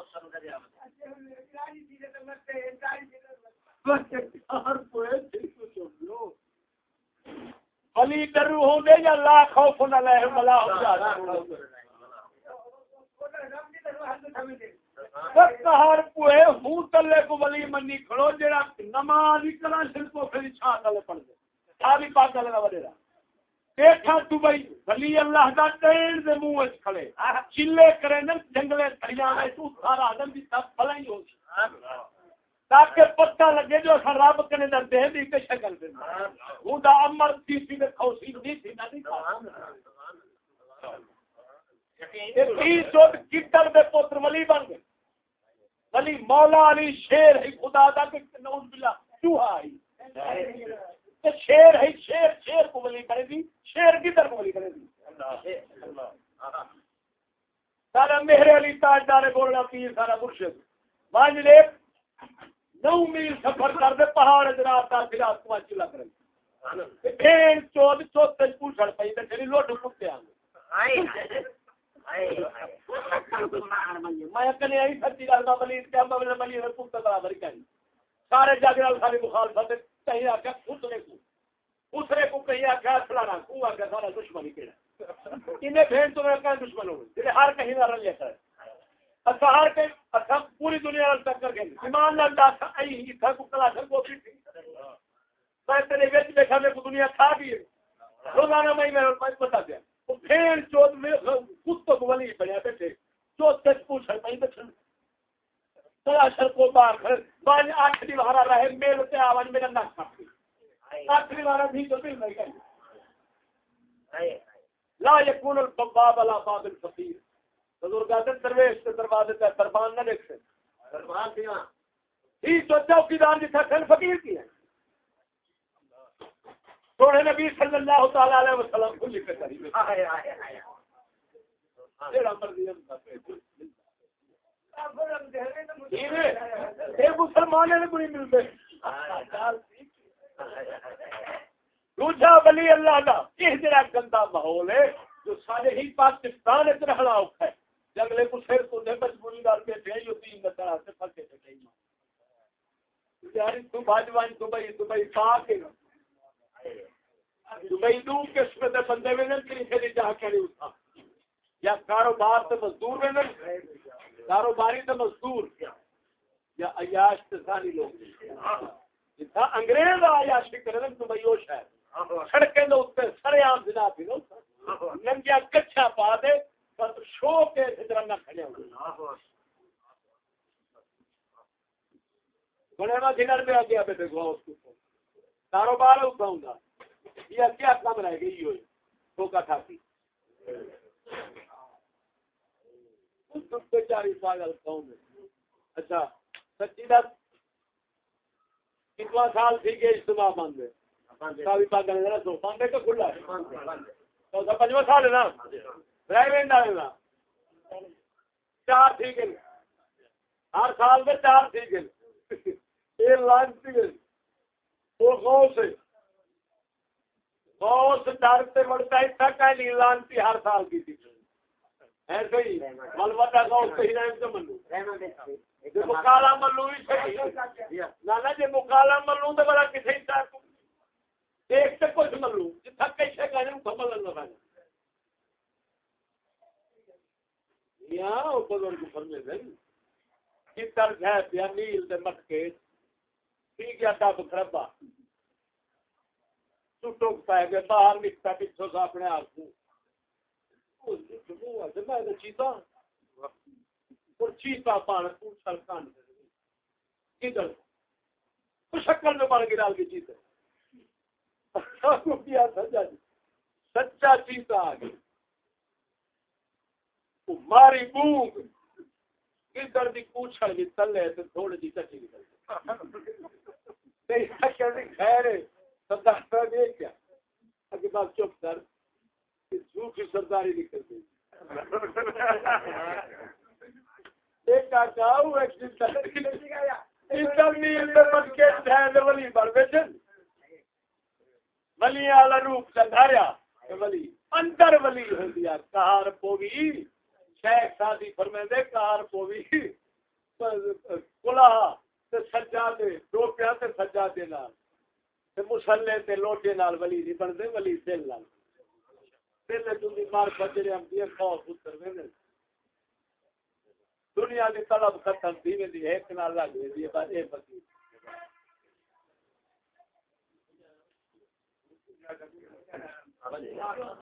علی ڈرو ہوں گے یا لا خوف علیہم ولا هم يحزنون ہر کوئے ہوں تلے کو ولی منی کھڑو جڑا نماز ہی کلا سر کو پھر چھا تلے پڑھ دے ساری پاک لگا وڈیرا بیٹھا دبئی ولی اللہ دا دین دے منہ وچ کھڑے چلے کرے نا جنگلے دریا میں تو سارا آدم دی سب بھلائی ہو تاکہ پتہ لگے جو اساں رب کنے در دے دی تے شکل دے ہوں دا امر سی دے کھوسی نہیں تھی نہ نہیں کتر دے پتر ولی بن گئے ولی مولا علی شیر ہے خدا دا کہ نعوذ باللہ چوہا آئی شیر ہے شیر کو ولی کرے دی شیر کدھر کو ولی کرے دی سارا مہر علی تاجدار گولڑا پیر سارا مرشد وانج لے 9 میل سفر کر دے پہاڑ جناب تا خلاف کو چلا کرے این چود چوتے پوچھڑ پئی تے تیری لوٹ کتے آ میں کنے آئی سچی گل میں ولی تے ولی نے پوت برابر کہی سارے جاگرال ساری مخالفت کہیں آ کے دوسرے کو کہیں آ کے فلانا کو آ کے سارا دشمن ہی کیڑا انہیں بھین تو میں کہ دشمن ہو گئے ہر کہیں نہ رل لیتا ہے اچھا ہر کے اچھا پوری دنیا نال ٹکر گئی ایمان نال دس ائی تھا کو کلا سر کو تھی میں تیرے وچ بیٹھا میں کو دنیا کھا گئی روزانہ میں بتا دیا وہ بھین چود میں کتوں کو ولی بنیا بیٹھے چود تک پوچھ پئی بیٹھے سلا شرکو باخر بان آٹھ دیوارا رہے میل تے آوان میرا نہ کھاتی آٹھ دیوارا بھی تو دل نہیں گئی لا یکون الباب علی باب الفقیر بزرگاں دے درویش تے دروازے تے دربان نہ دیکھ دربان دیاں ہی تو چوکیدار جتھا کھن فقیر کی ہے سونے نبی صلی اللہ تعالی علیہ وسلم کو لکھ کر تیرا مرضی ہے مسلمان نے کوئی ملتے دوسرا ولی اللہ کا یہ جڑا گندا ماحول ہے جو سارے ہی پاکستان وچ رہنا اوکھا ہے جنگلے کو سر تو دے مجبوری نال بیٹھے ہیں جو تین نظر سے پھسے تے یار تو باجوان دبئی پاک دبئی دو قسم دے بندے وچ نہیں کسی دی چاہ کے نہیں اٹھا یا کاروبار تے مزدور وچ کاروباری تے مزدور یا عیاش تے ساری لوگ جتھا انگریز عیاشی کرے دبئی او شہر سڑکیں دے اوپر سرے عام جنا پی ننگیا کچھا پا دے پر شو کے ادھر نہ کھڑے ہو بڑے نا دینار پہ آگے آپ دیکھو اس کو کاروبار اٹھاؤں گا یہ کیا کام رہ گئی ہوئی ٹھوکا کھاتی بیچاری پاگل قوم ہے اچھا سچی بات کتنا سال تھی کہ اجتماع بند ہے پاگل ہے سو بند ہے کہ کھلا ہے پنجواں سال ہے نا پرائیویٹ ڈالے نا چار تھی گئے ہر سال میں چار تھی گئے یہ لانچ گئے وہ غوث ڈرتے بڑھتا ہے تک ہے نہیں لانتی ہر سال کی تھی ایسے ہی ملوٹا غوث سے ہی رہے تو ملو مکالا ملو ہی صحیح نانا جی مکالا ملو تو بڑا کسی طرح ایک سے کچھ ملو جتنا کیسے کہنے کو ملن لگا یہاں بزرگ فرمے دیں کس طرح ہے پیا نیل دے مٹکے ٹھیک ہے ڈب خرابا ٹوٹ پائے گئے باہر نکتا پچھو سے اپنے آپ کو چیتا اور چیتا پان کان کدھر شکل میں مر گرال کی چیتے سچا چیتا آ گیا ماری بونگ کدھر دی پوچھل بھی تلے تو تھوڑی جی چٹی نکل خیر کیا اگے بات چپ کر جھوٹی سرداری نکل گئی ولی والا روپ چنداریا ولی اندر ولی ہو گیا کار پوی شیخ سادی فرمے دے کار پوی کلا سجا دے دو پیا سجا دے نال مسلے تے لوٹے نال ولی نہیں بنتے ولی دل نال دل تھی مار بجرے آتی ہے خوف اتر وے دنیا کی طلب ختم تھی وی ایک نال لگ گئی بس یہ بتی